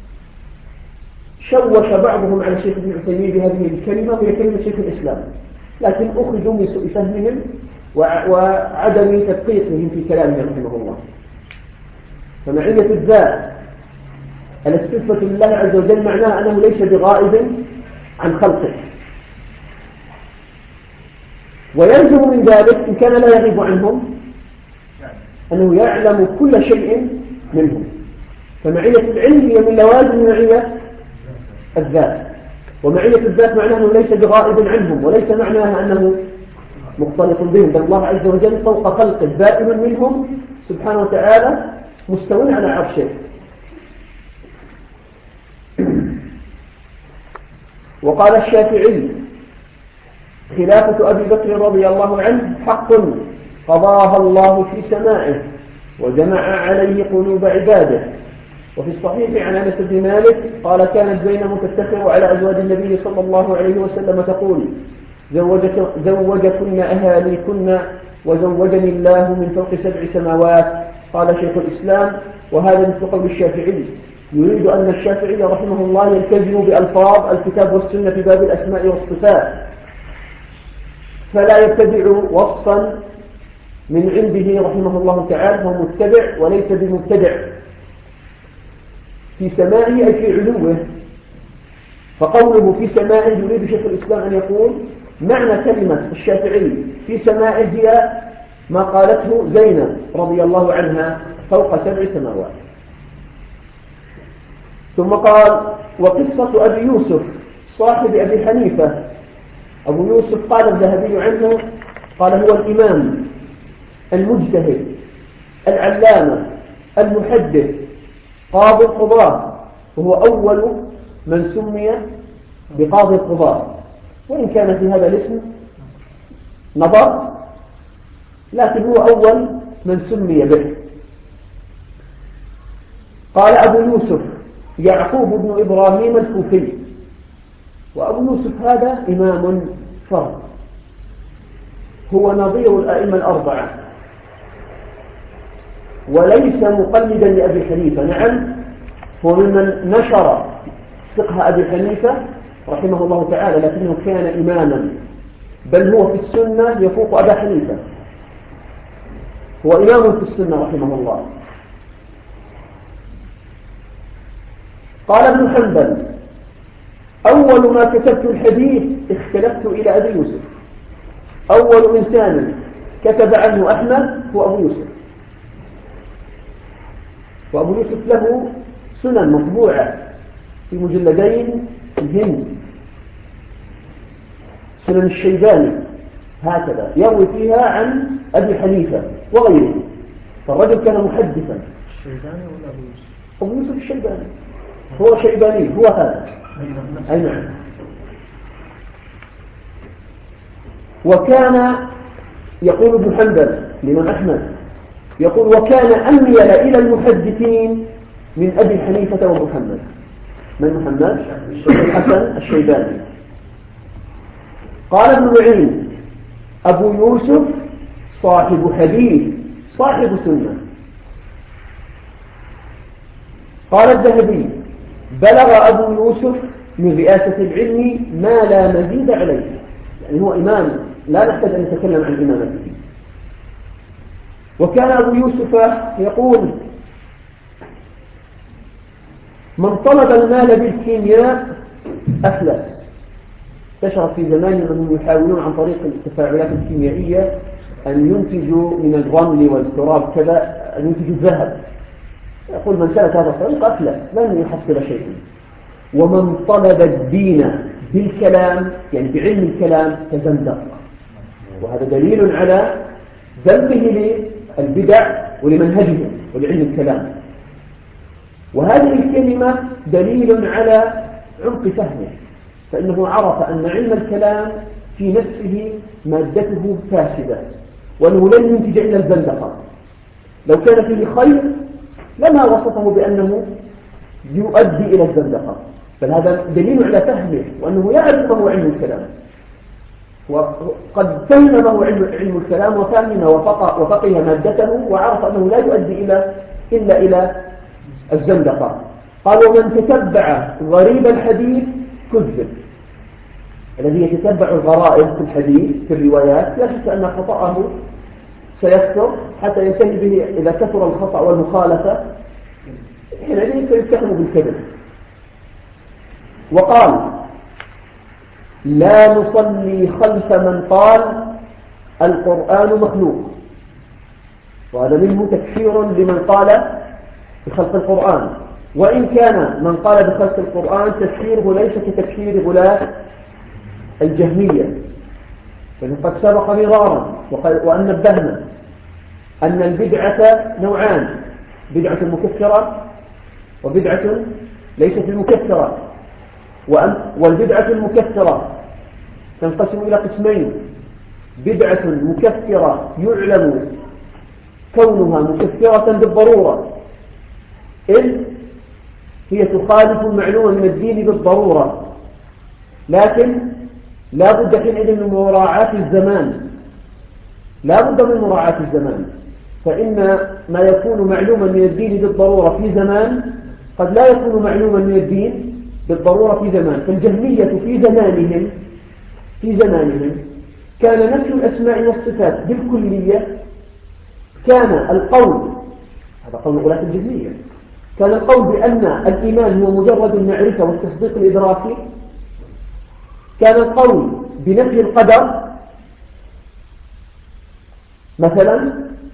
[SPEAKER 1] شوش بعضهم على الشيخ ابن تيمية بهذه الكلمة، وهي كلمة شيخ الإسلام، لكن أخذوا من سوء فهمهم وعدم تدقيقهم في كلامه رحمه الله. فمعية الذات الاستثبت لله عز وجل معناه أنه ليس بغائب عن خلقه، ويلزم من ذلك إن كان لا يغيب عنهم أنه يعلم كل شيء منهم. فمعية العلم هي من لوازم معية الذات، ومعية الذات معناه أنه ليس بغائب عنهم، وليس معناها أنه مختلط بهم، بل الله عز وجل فوق خلقه دائما منهم سبحانه وتعالى مستوى على عرشه. وقال الشافعي: خلافة أبي بكر رضي الله عنه حق قضاها الله في سمائه وجمع عليه قلوب عباده. وفي الصحيح عن أنس بن مالك قال: كانت زينب تفتخر على أزواج النبي صلى الله عليه وسلم تقول: زوجكن أهاليكن وزوجني الله من فوق 7 سماوات. قال شيخ الإسلام: وهذا مثل قول الشافعي، يريد أن الشافعي رحمه الله يلتزم بألفاظ الكتاب والسنة في باب الأسماء والصفات، فلا يتبع وصفا من عنده رحمه الله تعالى، هو متبع وليس بمبتدع في سمائه أي في علوه. فقوله في سمائه يريد شيخ الإسلام أن يقول معنى كلمة الشافعي في سمائه هي ما قالته زينب رضي الله عنها فوق 7 سماوات. ثم قال: وقصة أبي يوسف صاحب أبي حنيفة. أبو يوسف قال الذهبي عنه قال: هو الإمام المجتهد العلامة المحدث قاضي القضاة، وهو أول من سمي بقاضي القضاة، وإن كان في هذا الاسم نظر، لكن هو أول من سمي به. قال أبو يوسف يعقوب بن إبراهيم الكوفي. وأبو يوسف هذا إمام فرد، هو نظير الأئمة ال4، وليس مقلدا لأبي حنيفة. نعم، هو ممن نشر فقه أبي حنيفة رحمه الله تعالى، لكنه كان إماما، بل هو في السنة يفوق أبا حنيفة، هو إمام في السنة رحمه الله. قال ابن حنبل: أول ما كتبت الحديث اختلفت إلى أبي يوسف. أول إنسان كتب عنه أحمد هو أبو يوسف، وأبو يوسف له سنن مطبوعة في مجلدين في الهند، سنن الشيباني هكذا يروي فيها عن أبي حنيفة وغيره، فالرجل كان محدثا.
[SPEAKER 2] الشيباني ولا أبو يوسف؟
[SPEAKER 1] أبو يوسف الشيباني، هو شيباني، هو هذا. أي نعم. وكان يقول ابن حنبل لمن أحمد يقول: وكان أميل إلى المحدثين من أبي حنيفة ومحمد. من محمد؟ الحسن الشيباني. قال ابن معين: أبو يوسف صاحب حديث صاحب سنة. قال الذهبي: بلغ أبو يوسف من رئاسة العلم ما لا مزيد عليه، يعني هو إمام لا نحتاج أن نتكلم عن إمامته. وكان أبو يوسف يقول: من طلب المال بالكيمياء أفلس. انتشرت في زمان أنهم يحاولون عن طريق التفاعلات الكيميائية أن ينتجوا من الرمل والتراب كذا أن ينتجوا الذهب. يقول: من سلك هذا الطريق أفلس، لن يحصل شيئا. ومن طلب الدين بالكلام، يعني بعلم الكلام، تزندق. وهذا دليل على ذنبه للبدع ولمنهجهم ولعلم الكلام. وهذه الكلمة دليل على عمق فهمه، فإنه عرف أن علم الكلام في نفسه مادته فاسدة، وأنه لن ينتج إلا الزندقة. لو كان فيه خير لما وصفه بأنه يؤدي إلى الزندقة، بل هذا دليل على فهمه وأنه يعرف ما هو علم الكلام. وقد فهم ما هو علم الكلام وفهم وفقه مادته وعرف أنه لا يؤدي إلا إلى الزندقة. قال ومن تتبع غريب الحديث كذب. الذي يتتبع الغرائب في الحديث في الروايات لا شك أن خطأه سيكثر حتى ينتهي به إذا كثر الخطأ والمخالفة حينئذ سيتهم بالكذب. وقال لا نصلي خلف من قال القرآن مخلوق، وهذا منه تكفير لمن قال بخلق القرآن، وإن كان من قال بخلق القرآن تكفيره ليس كتكفير غلاة الجهمية، فقد سبق مرارا وأن نبهنا أن البدعة نوعان: بدعة مكفرة وبدعة ليست المكفرة. والبدعة المكفرة تنقسم إلى قسمين: بدعة مكفرة يعلم كونها مكفرة بالضرورة، إذ هي تخالف المعلومة من الدين بالضرورة، لكن لا بد حينئذ من مراعاة الزمان، لا بد من مراعاة الزمان، فإن ما يكون معلوما من الدين بالضرورة في زمان قد لا يكون معلوما من الدين بالضرورة في زمان. فالجهمية في زمانهم كان نفي الأسماء والصفات بالكلية، كان القول، هذا قول غلاة الجهمية، كان القول بأن الإيمان هو مجرد المعرفة والتصديق الإدراكي، كان القول بنفي القدر مثلا،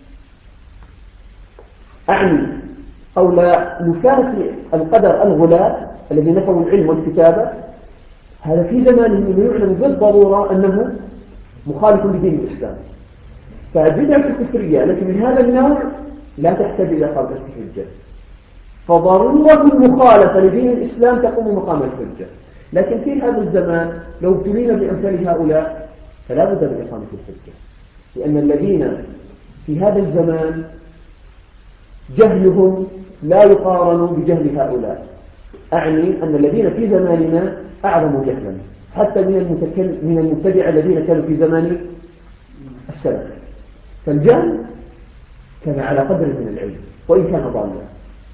[SPEAKER 1] أعني قول نفاة القدر الغلاة الذي نفوا العلم والكتابة، هذا في زمانه يعلم بالضرورة أنه مخالف لدين الإسلام. فالبدعة الكفرية التي من هذا النوع لا تحتاج إلى قامة الحجة، فضرورة المخالفة لدين الإسلام تقوم مقام الحجة. لكن في هذا الزمان لو ابتلينا بأمثال هؤلاء فلا بد من إقامة الحجة، لأن الذين في هذا الزمان جهلهم لا يقارن بجهل هؤلاء، أعني أن الذين في زماننا أعظم جهلا حتى من المبتدع الذين كانوا في زمان السلف. فالجهل كان على قدر من العلم وإن كان ضالا.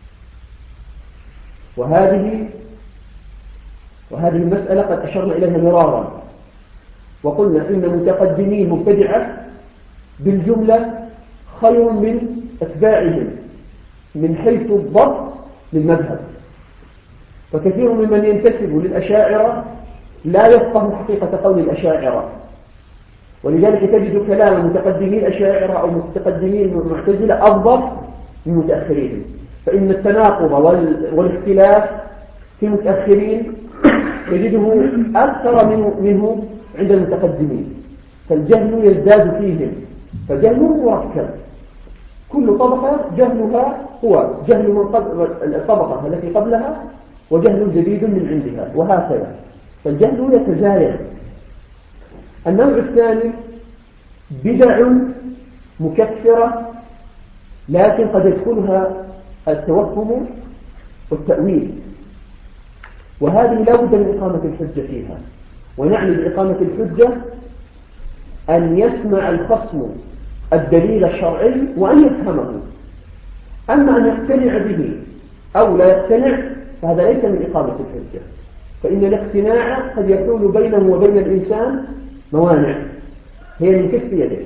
[SPEAKER 1] وهذه المسألة قد أشرنا إليها مرارا، وقلنا إن متقدمي المبتدعة بالجملة خير من أتباعهم من حيث الضبط للمذهب. فكثير ممن ينتسب للأشاعرة لا يفقه حقيقة قول الأشاعرة، ولذلك تجد كلام متقدمي الأشاعرة أو متقدمي المعتزلة أضبط من متأخرين، فإن التناقض والاختلاف في المتأخرين تجده أكثر منه عند المتقدمين، فالجهل يزداد فيهم، فجهل مركب، كل طبقة جهلها هو جهل الطبقة التي قبلها وجهل جديد من عندها، وهكذا، فالجهل يتزايد. النوع الثاني بدع مكفرة لكن قد يدخلها التوهم والتأويل، وهذه لا بد من إقامة الحجة فيها. ونعني بإقامة الحجة أن يسمع الخصم الدليل الشرعي وأن يفهمه، أما أن يقتنع به أو لا يقتنع فهذا ليس من إقامة الحجة، فإن الاقتناع قد يكون بينه وبين الإنسان موانع هي من كسب يده.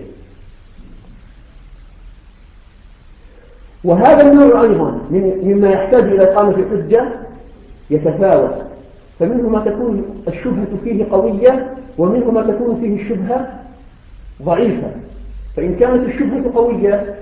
[SPEAKER 1] وهذا النوع أيضا مما يحتاج إلى إقامة الحجة يتفاوت، فمنه ما تكون الشبهة فيه قوية ومنه ما تكون فيه الشبهة ضعيفة. فإن كانت الشبهة قوية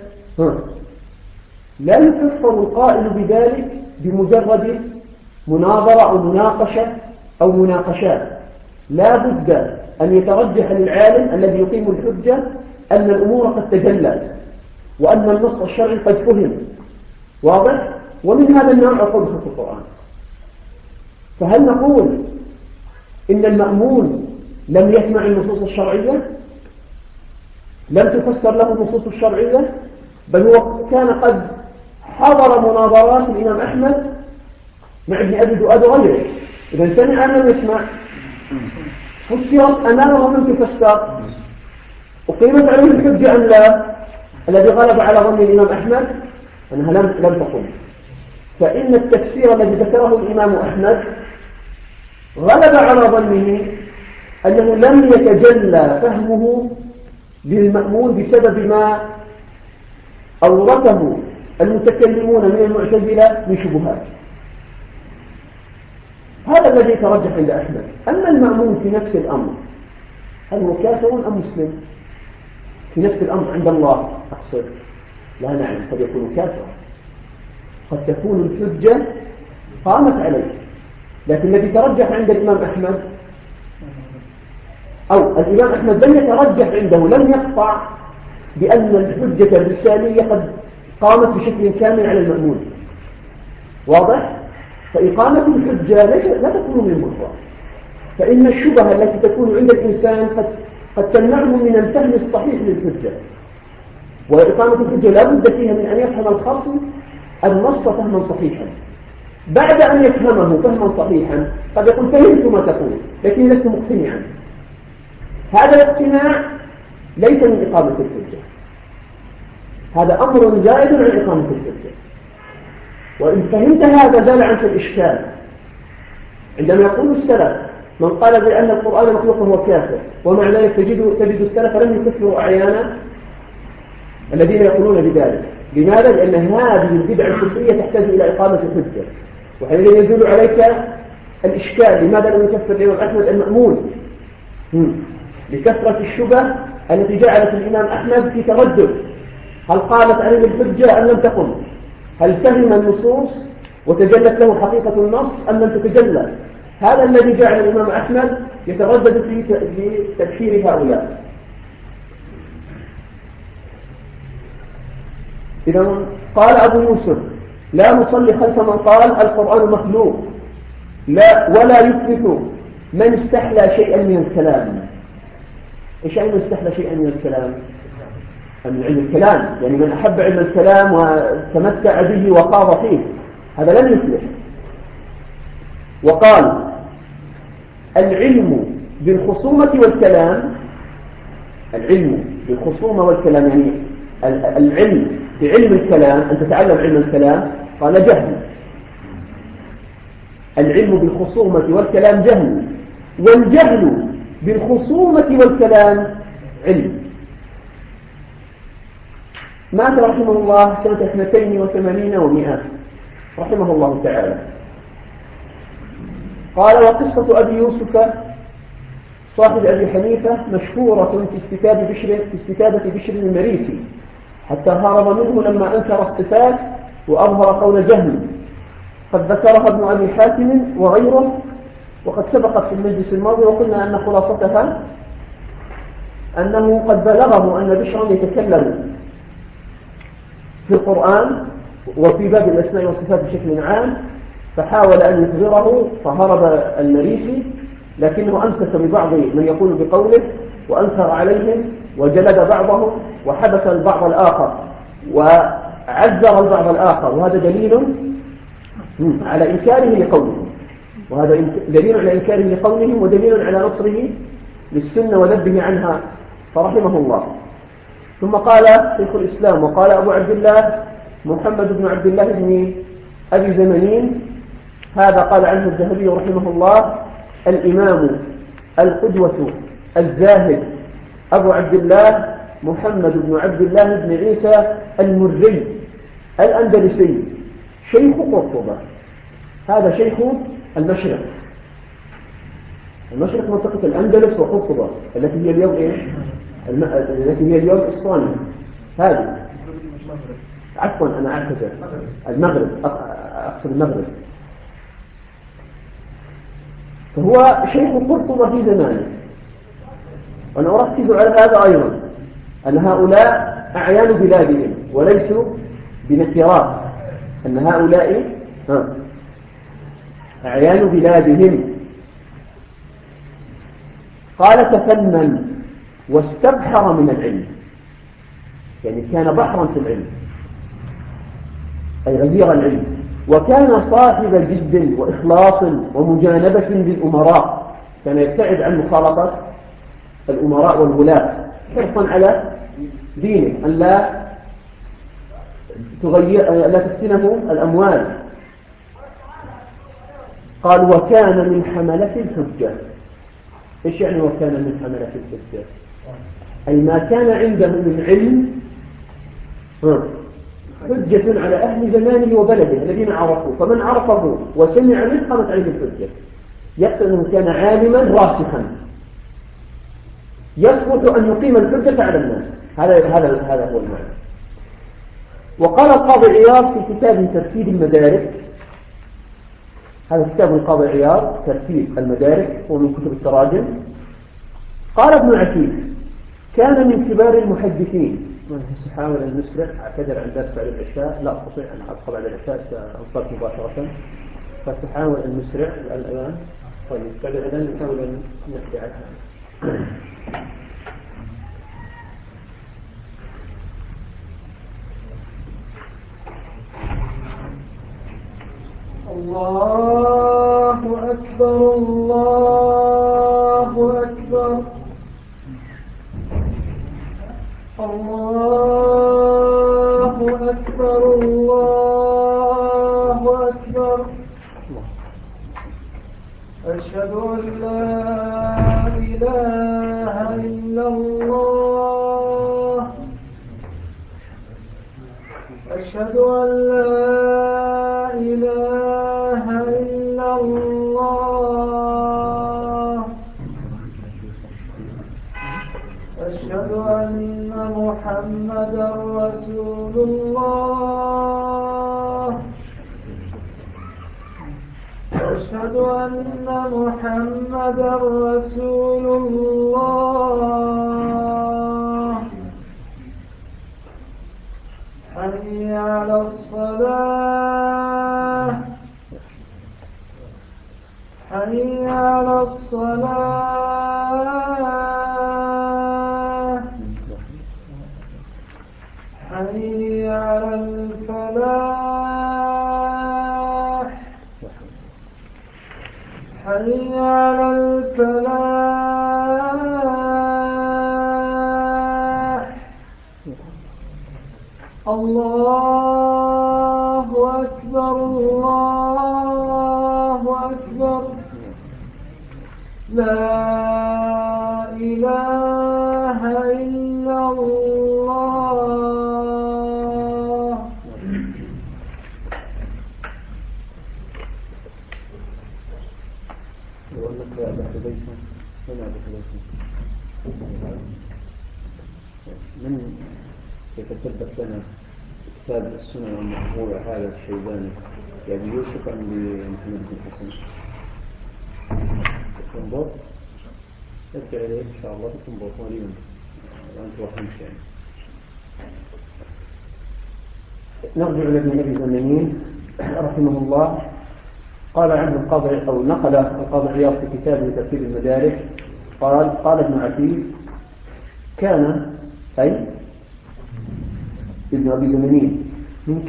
[SPEAKER 1] لا يكفر القائل بذلك بمجرد مناظرة أو مناقشة أو مناقشات، لا بد أن يترجح للعالم الذي يقيم الحجة أن الأمور قد تجلت وأن النص الشرعي قد فهم واضح. ومن هذا النوع أقول خلق القرآن. فهل نقول إن المأمون لم يسمع النصوص الشرعية، لم تفسر له النصوص الشرعية، بل هو كان قد حضر مناظرات الإمام أحمد مع ابن أبي دؤاد وغيره، إذا سمع أم لم يسمع؟ فسرت أمامه من تفسر وقيمت عليه الحجة أم لا؟ الذي غلب على ظن الإمام أحمد أنها لم تقم. فإن التفسير الذي ذكره الإمام أحمد غلب على ظنه أنه لم يتجلى فهمه للمأمون بسبب ما أورثه المتكلمون من المعتزلة من شبهات. هذا الذي ترجح عند أحمد. أما المأمون في نفس الأمر هل هو كافر أم مسلم؟ في نفس الأمر عند الله أقصد لا نعلم، قد يكون كافرا، قد تكون الحجة قامت عليه. لكن الذي ترجح عند الإمام أحمد أو الإمام أحمد لم يترجح عنده، لم يقطع بأن الحجة الرسالية قد قامت بشكل كامل على المأمون. واضح؟ فإقامة الحجة لا تكون من المرضى، فإن الشبهة التي تكون عند الإنسان قد تمنعه من الفهم الصحيح للحجة. وإقامة الحجة لا بد فيها من أن يفهم الخصم النص فهما صحيحا. بعد أن يفهمه فهما صحيحا قد يقول فهمت ما تقول لكن لست مقتنعا. هذا الاقتناع ليس من إقامة الحجة، هذا أمر زائد عن إقامة الحجة. وإن فهمت هذا زال عنك الإشكال. عندما يقول السلف من قال بأن القرآن مخلوق هو كافر، ومع ذلك تجد السلف لم يكفروا أعيانا الذين يقولون بذلك. لماذا؟ لأن هذه البدع الكفرية تحتاج إلى إقامة الحجة، وحينئذ يزول عليك الإشكال. لماذا لم يكفر الإمام أحمد المأمون؟ لكثرة الشبه التي جعلت الإمام أحمد في تردد، هل قامت عليه الحجة أم لم تقم؟ هل فهم النصوص وتجلت له حقيقة النص أم لم تتجلى؟ هذا الذي جعل الإمام أحمد يتردد في تكفير هؤلاء. إذا قال أبو يوسف لا نصلي خلف من قال القرآن مخلوق، لا ولا يثبت من استحلى شيئا من الكلام. إيش يعني من استحلى شيئا من الكلام؟ من علم الكلام، يعني من أحب علم الكلام وتمتع به وخاض فيه، هذا لم يفلح. وقال العلم بالخصومة والكلام، العلم بالخصومة والكلام يعني العلم بعلم الكلام، أن تتعلم علم الكلام، قال جهل. العلم بالخصومة والكلام جهل، والجهل بالخصومة والكلام علم. مات رحمه الله سنة 82 و100 رحمه الله تعالى. قال وقصة أبي يوسف صاحب أبي حنيفة مشهورة في استتابة بشر المريسي، حتى هرب منه لما أنكر الصفات وأظهر قول جهل. قد ذكرها ابن أبي حاتم وغيره، وقد سبقت في المجلس الماضي وقلنا أن خلاصتها أنه قد بلغه أن بشرا يتكلم في القرآن وفي باب الأسماء والصفات بشكل عام، فحاول أن يخبره فهرب المريسي، لكنه أمسك ببعض من يقول بقوله وأنكر عليهم وجلد بعضهم وحبس البعض الآخر وعذر البعض الآخر، وهذا دليل على إنكاره لقولهم، وهذا دليل على إنكاره لقولهم ودليل على نصره للسنة وذبه عنها فرحمه الله. ثم قال شيخ الإسلام وقال أبو عبد الله محمد بن عبد الله بن أبي زمنين، هذا قال عنه الذهبي رحمه الله الإمام القدوة الزاهد أبو عبد الله محمد بن عبد الله بن عيسى المري الأندلسي شيخ قرطبة. هذا شيخ المشرق، المشرق منطقة الأندلس وقرطبة التي هي اليوم إيش؟ التي هي اليوم إسبانيا. هذه عفوا أنا أعتذر، المغرب، أقصد المغرب. فهو شيخ قرطبة في زمانه. وأنا أركز على هذا أيضا، أن هؤلاء أعيان بلادهم وليسوا بنكرات، أن هؤلاء أعيان بلادهم. قال تفنن واستبحر من العلم، يعني كان بحرا في العلم أي غزير العلم، وكان صاحب جد وإخلاص ومجانبة للأمراء، كان يبتعد عن مخالطة الأمراء والولاة حرصا على دينه، أن لا تفتنه الأموال. قال وكان من حملة الحجة. إيش يعني وكان من حملة الحجة؟ أي ما كان عنده من علم حجة على أهل زمانه وبلده الذين عرفوه، فمن عرفه وسمع منه قامت عليه الحجة. يقصد أنه كان عالما راسخا يثبت أن يقيم الحجة على الناس. هذا هو المعنى. وقال القاضي عياض في كتابه ترتيب المدارك، هذا كتاب القاضي عياض ترتيب المدارك ومن كتب التراجم، قال ابن عتيق كان من كبار المحدثين. سأحاول أن نسرع، أعتذر عن درس بعد العشاء، لا أستطيع أن أبقى بعد العشاء سأنصرف مباشرة، فسأحاول أن نسرع الآن. طيب بعد الآن نحاول أن نحكي عنها. الله أكبر الله أكبر الله أكبر الله أكبر. أشهد أن لا إله إلا الله. أشهد أن لا إله إلا الله. أشهد أن محمدا رسول الله. أشهد أن محمدا رسول الله. حي على الصلاة. حي على الصلاة. حي على الفلاح. حي على الفلاح. الله أكبر الله أكبر. لا إله إلا الله. من يتثبت لنا كتاب السنن المطبوع هذا الشيباني يعني يوسف أم لمحمد بن حسن؟ تنظر ارجع إليه إن شاء الله تنظر وليا وأنت وحمش يعني. نرجع إلى ابن أبي زمانين رحمه الله. قال عنه القاضي أو نقل القاضي عياض في كتابه ترتيب المدارك قال ابن عتيق كان أي ابن أبي زمانين من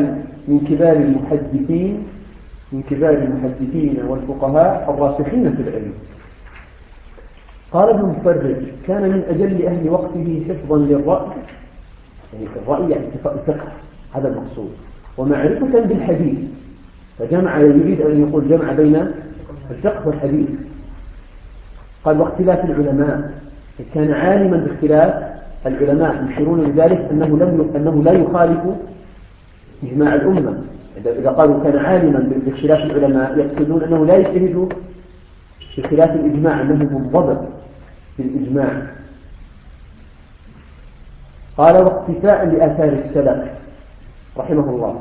[SPEAKER 1] كبار المحدثين والفقهاء الراسخين في العلم. قال ابن مفرج كان من أجل أهل وقته حفظا للرأي، يعني الرأي يعني الفقه هذا المقصود، ومعرفة بالحديث، فجمع يريد أن يقول جمع بين الفقه والحديث. قال واختلاف العلماء، كان عالما باختلاف العلماء، يشيرون لذلك أنه لا يخالف إجماع الأمة. إذا قالوا كان عالما باختلاف العلماء يقصدون أنه لا يجتهد بخلاف الإجماع، أنه منضبط بالإجماع. قال واقتفاء لآثار السلف رحمه الله.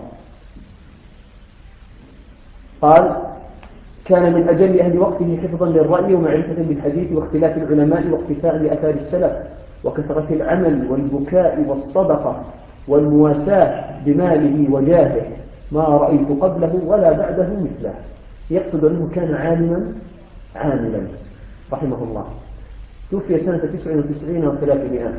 [SPEAKER 1] قال كان من أجل أهل وقته حفظا للرأي ومعرفة بالحديث واختلاف العلماء واقتفاء لآثار السلف وكثرة العمل والبكاء والصدقة والمواساة بماله وجاهه ما رأيت قبله ولا بعده مثله. يقصد أنه كان عالما عاملا رحمه الله. توفي سنة 99 و300.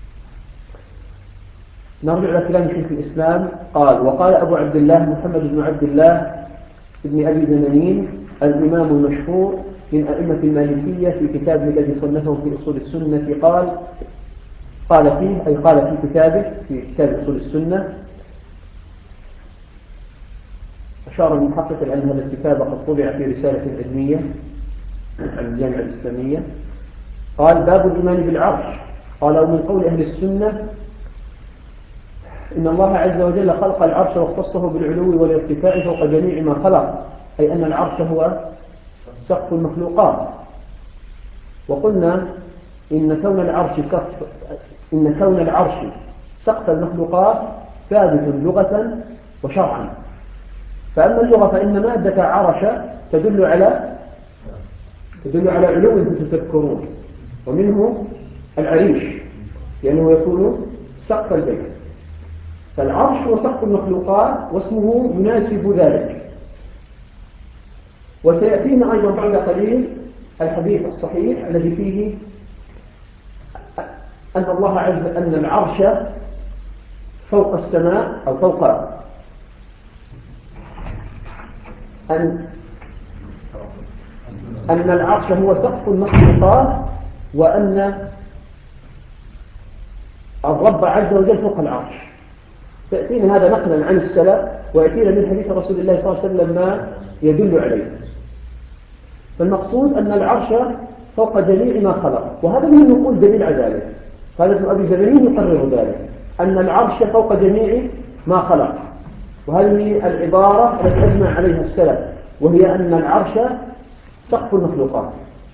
[SPEAKER 1] نرجع إلى كلام شيخ الإسلام. قال وقال أبو عبد الله محمد بن عبد الله ابن أبي زمانين الإمام المشهور من أئمة المالكية في كتابه الذي صنفه في أصول السنة قال فيه، أي قال في كتابه في كتاب أصول السنة، أشار المحقق أن هذا الكتاب قد طبع في رسالة علمية عن الجامعة الإسلامية. قال: باب الإيمان بالعرش. قال: ومن قول أهل السنة إن الله عز وجل خلق العرش واختصه بالعلو والارتفاع فوق جميع ما خلق، أي أن العرش هو سقف المخلوقات. وقلنا إن كون العرش سقف المخلوقات ثابت لغة وشرعا. فأما اللغة فإن مادة عرش تدل على علو إن تذكرون، ومنه العريش لأنه يكون سقف البيت. فالعرش هو سقف المخلوقات واسمه يناسب ذلك. وسيأتينا أيضا بعد قليل الحديث الصحيح الذي فيه أن العرش فوق السماء، أو فوق أن العرش هو سقف المخلوقات، وأن الرب عز وجل فوق العرش. تأتينا هذا نقلا عن السلف، ويأتينا من حديث رسول الله صلى الله عليه وسلم ما يدل عليه. فالمقصود أن العرش فوق جميع ما خلق، وهذا من نقول دليل على ذلك. قال ابن أبي زبير يقرر ذلك، أن العرش فوق جميع ما خلق، وهذه العبارة التي أجمع عليها السلف، وهي أن العرش سقف المخلوقات.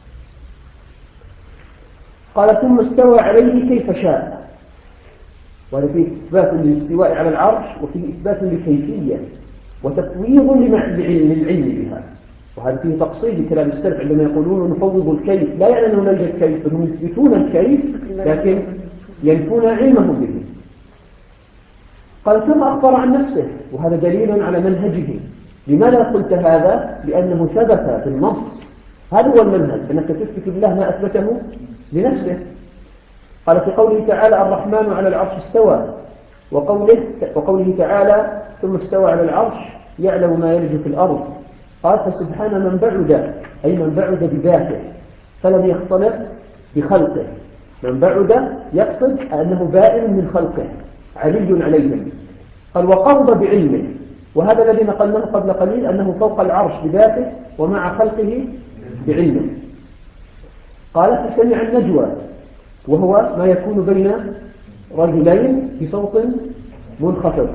[SPEAKER 1] قال: ثم استوى عليه كيف شاء. وهذا فيه إثبات للاستواء على العرش، وفيه إثبات لكيفية وتفويض للعلم بها. وهذا فيه تقصيد لكلام السلف عندما يقولون نفوض الكيف، لا يعني أنه لا يوجد كيف، بل يثبتون الكيف لكن ينفون علمه به. قال: ثم أخبر عن نفسه، وهذا دليل على منهجه. لماذا قلت هذا؟ لأنه ثبت بالنص. هذا هو المنهج، أنك تثبت بالله ما أثبته لنفسه. قال في قوله تعالى: الرحمن على العرش استوى، وقوله تعالى: ثم استوى على العرش يعلم ما يلج في الأرض. قال: فسبحان من بعد، أي من بعد بذاته فلم يختلط بخلقه. من بعد يقصد أنه بائن من خلقه، علي عليهم. قال: وقرب بعلمه، وهذا الذي نقلناه قبل قليل أنه فوق العرش بذاته ومع خلقه بعلمه. قال: فسمع النجوى، وهو ما يكون بين رجلين بصوت منخفض.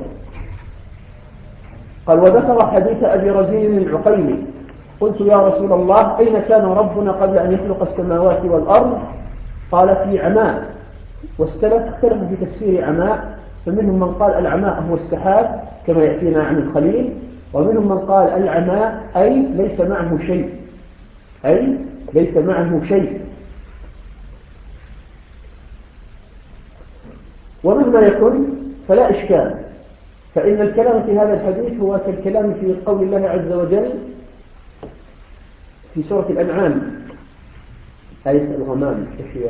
[SPEAKER 1] قال: وذكر حديث أبي رزين العقيلي: قلت يا رسول الله أين كان ربنا قبل أن يخلق السماوات والأرض؟ قال: في عماء. والسلف اختلفوا في تفسير عماء، فمنهم من قال العماء هو السحاب كما يأتينا عن الخليل، ومنهم من قال العماء أي ليس معه شيء، ومهما يكن فلا إشكال، فإن الكلام في هذا الحديث هو كالكلام في قول الله عز وجل في سورة الأنعام آية الغمام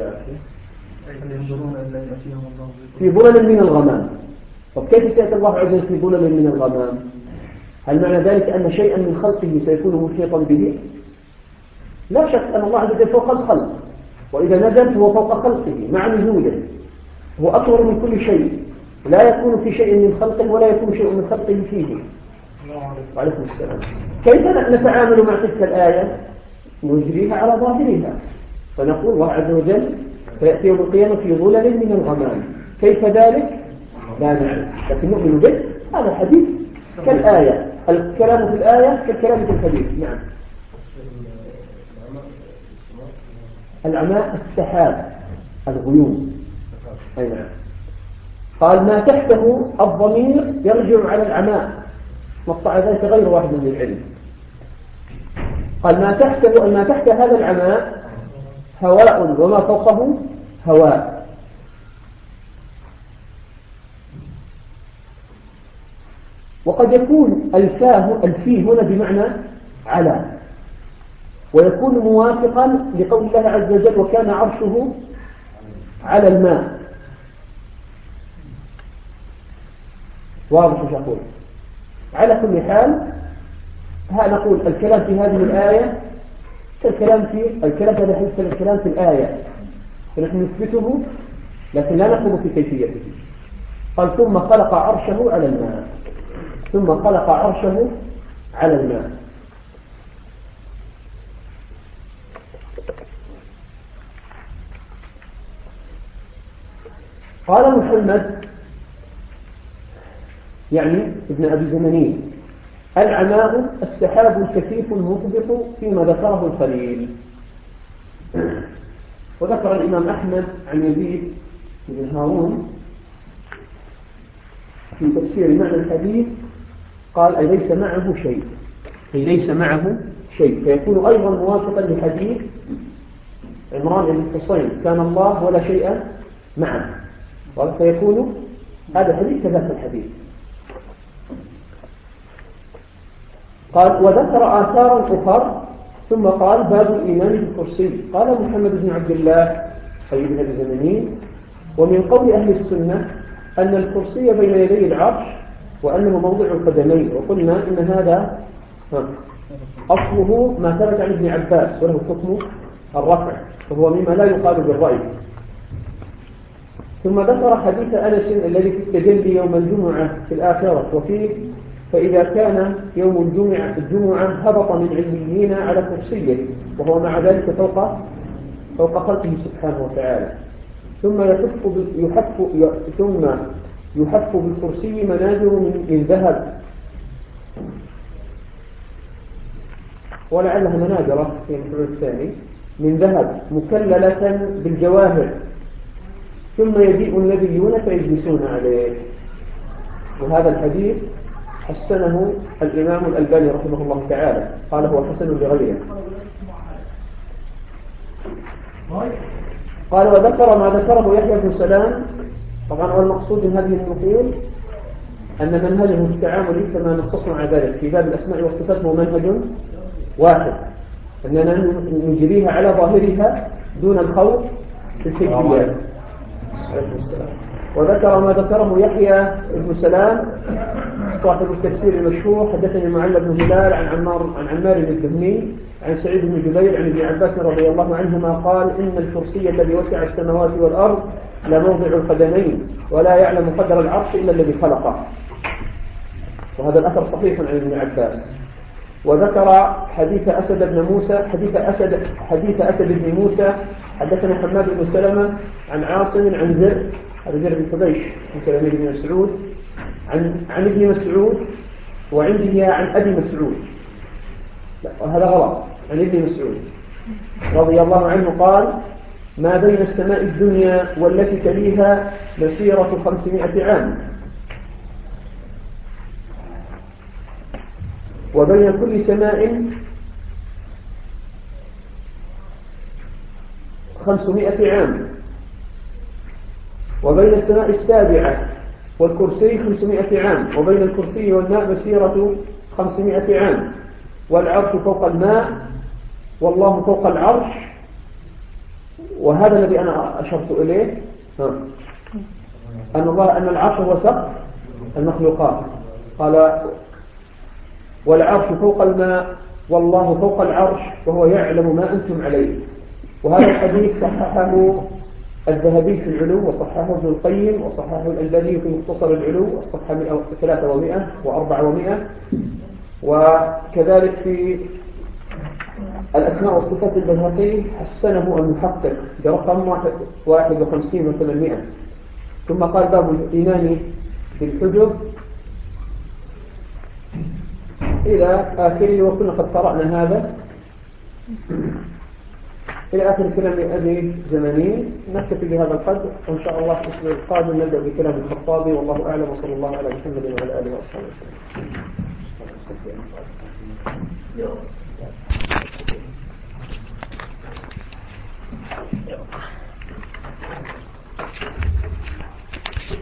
[SPEAKER 1] في ظلل من الغمام. طب كيف سيأتي الله عز وجل في ظلل من الغمام؟ هل معنى ذلك أن شيئا من خلقه سيكون محيطا به؟ لا شك أن الله عز وجل فوق الخلق، وإذا نزل هو فوق خلقه مع نزوله، هو أكبر من كل شيء، لا يكون في شيء من خلقه ولا يكون شيء من خلقه فيه. وعليكم السلام. كيف نتعامل مع تلك الآية؟ نجريها على ظاهرها، فنقول الله عز وجل فيأتي يوم القيامة في ظلل من الغمام. كيف ذلك؟ لا نعلم، لكن نؤمن به. هذا حديث كالآية، الكلام في الآية كالكلام في الحديث. نعم. العماء السحاب، الغيوم. أي نعم. قال: ما تحته الضمير يرجع على العماء، نص على ذلك غير واحد من العلم. قال: ما تحته، ما تحت هذا العماء هواء، وما فوقه هواء. وقد يكون الفيه هنا بمعنى على، ويكون موافقا لقول الله عز وجل: وكان عرشه على الماء. واضح ايش اقول؟ على كل حال نقول الكلام في هذه الآية الكلام هذا الكلام في الآية، فنحن نثبته لكن لا نقوم في كيفيته. قال ثم خلق عرشه على الماء، ثم خلق عرشه على الماء. قال محمد يعني ابن أبي زمنين: العماء السحاب الكثيف المطبق فيما ذكره الخليل. وذكر الإمام أحمد عن يزيد بن هارون في تفسير معنى الحديث قال: أي ليس معه شيء، أي ليس معه شيء، فيكون أيضا موافقا لحديث عمران بن حصين: كان الله ولا شيء معه. قال فيكون هذا الحديث كذلك الحديث. قال: وذكر آثارا أخرى ثم قال: باب الإيمان بالكرسي. قال محمد بن عبد الله أي بن أبي زمنين: ومن قول أهل السنة أن الكرسي بين يدي العرش وأنه موضع القدمين، وقلنا إن هذا أصله ما ثبت عن ابن عباس وله حكم الرفع، وهو مما لا يقال بالرأي. ثم ذكر حديث أنس الذي في التجلي يوم الجمعة في الآخرة وفيه: فإذا كان يوم الجمعة هبط من عليين على كرسيه وهو مع ذلك فوق خلقه سبحانه وتعالى، ثم يحف بالكرسي مناجر من ذهب، ولعلها مناجرة في المفعول الثاني من ذهب مكللة بالجواهر، ثم يجيء النبيون فيجلسون عليه. وهذا الحديث حسنه الإمام الألباني رحمه الله تعالى، قال هو حسن لغيره. قال: وذكر ما ذكره يحيى بن سلام. طبعا والمقصود من هذه النقول أن منهجه في التعامل كما نصصنا على ذلك في باب الأسماء والصفات هو منهج واحد، أننا نجريها على ظاهرها دون الخوض في الكيفيات. وذكر ما ذكره يحيى بن سلام صاحب التفسير المشهور: حدثني معل بن هلال عن عمار بن الدهني عن سعيد بن جبير عن ابن عباس رضي الله عنهما قال: إن الكرسي الذي وسع السماوات والأرض لموضع القدمين، ولا يعلم قدر العرش إلا الذي خلقه. وهذا الأثر صحيح عن ابن عباس. وذكر حديث أسد بن موسى: حدثنا حماد بن سلمة عن عاصم عن زر بن حبيش من كلام ابن مسعود عن ابن مسعود، وعنده عن أبي مسعود، وهذا غلط، عن ابن مسعود رضي الله عنه قال: ما بين السماء الدنيا والتي تليها مسيرة 500 عام، وبين كل سماء 500 عام، وبين السماء السابعة والكرسي 500 عام، وبين الكرسي والماء مسيرة 500 عام، والعرش فوق الماء والله فوق العرش. وهذا الذي أنا أشرت إليه، أن العرش هو سقف المخلوقات. قال: والعرش فوق الماء والله فوق العرش وهو يعلم ما أنتم عليه. وهذا الحديث صححه الذهبي في العلو، وصححه ابن القيم، وصححه الألباني في مختصر العلو الصفحة 300 و400، وكذلك في الأسماء والصفات البيهقي حسنه المحقق برقم 51 و800. ثم قال: باب الإيمان بالحجب إلى آخره. وكنا قد قرأنا هذا إلى آخر كلام أبي زمنين. نكتفي بهذا القدر، وإن شاء الله في الأسبوع القادم نبدأ بكلام الخطابي، والله أعلم، وصلى الله على محمد وعلى آله وصحبه وسلم.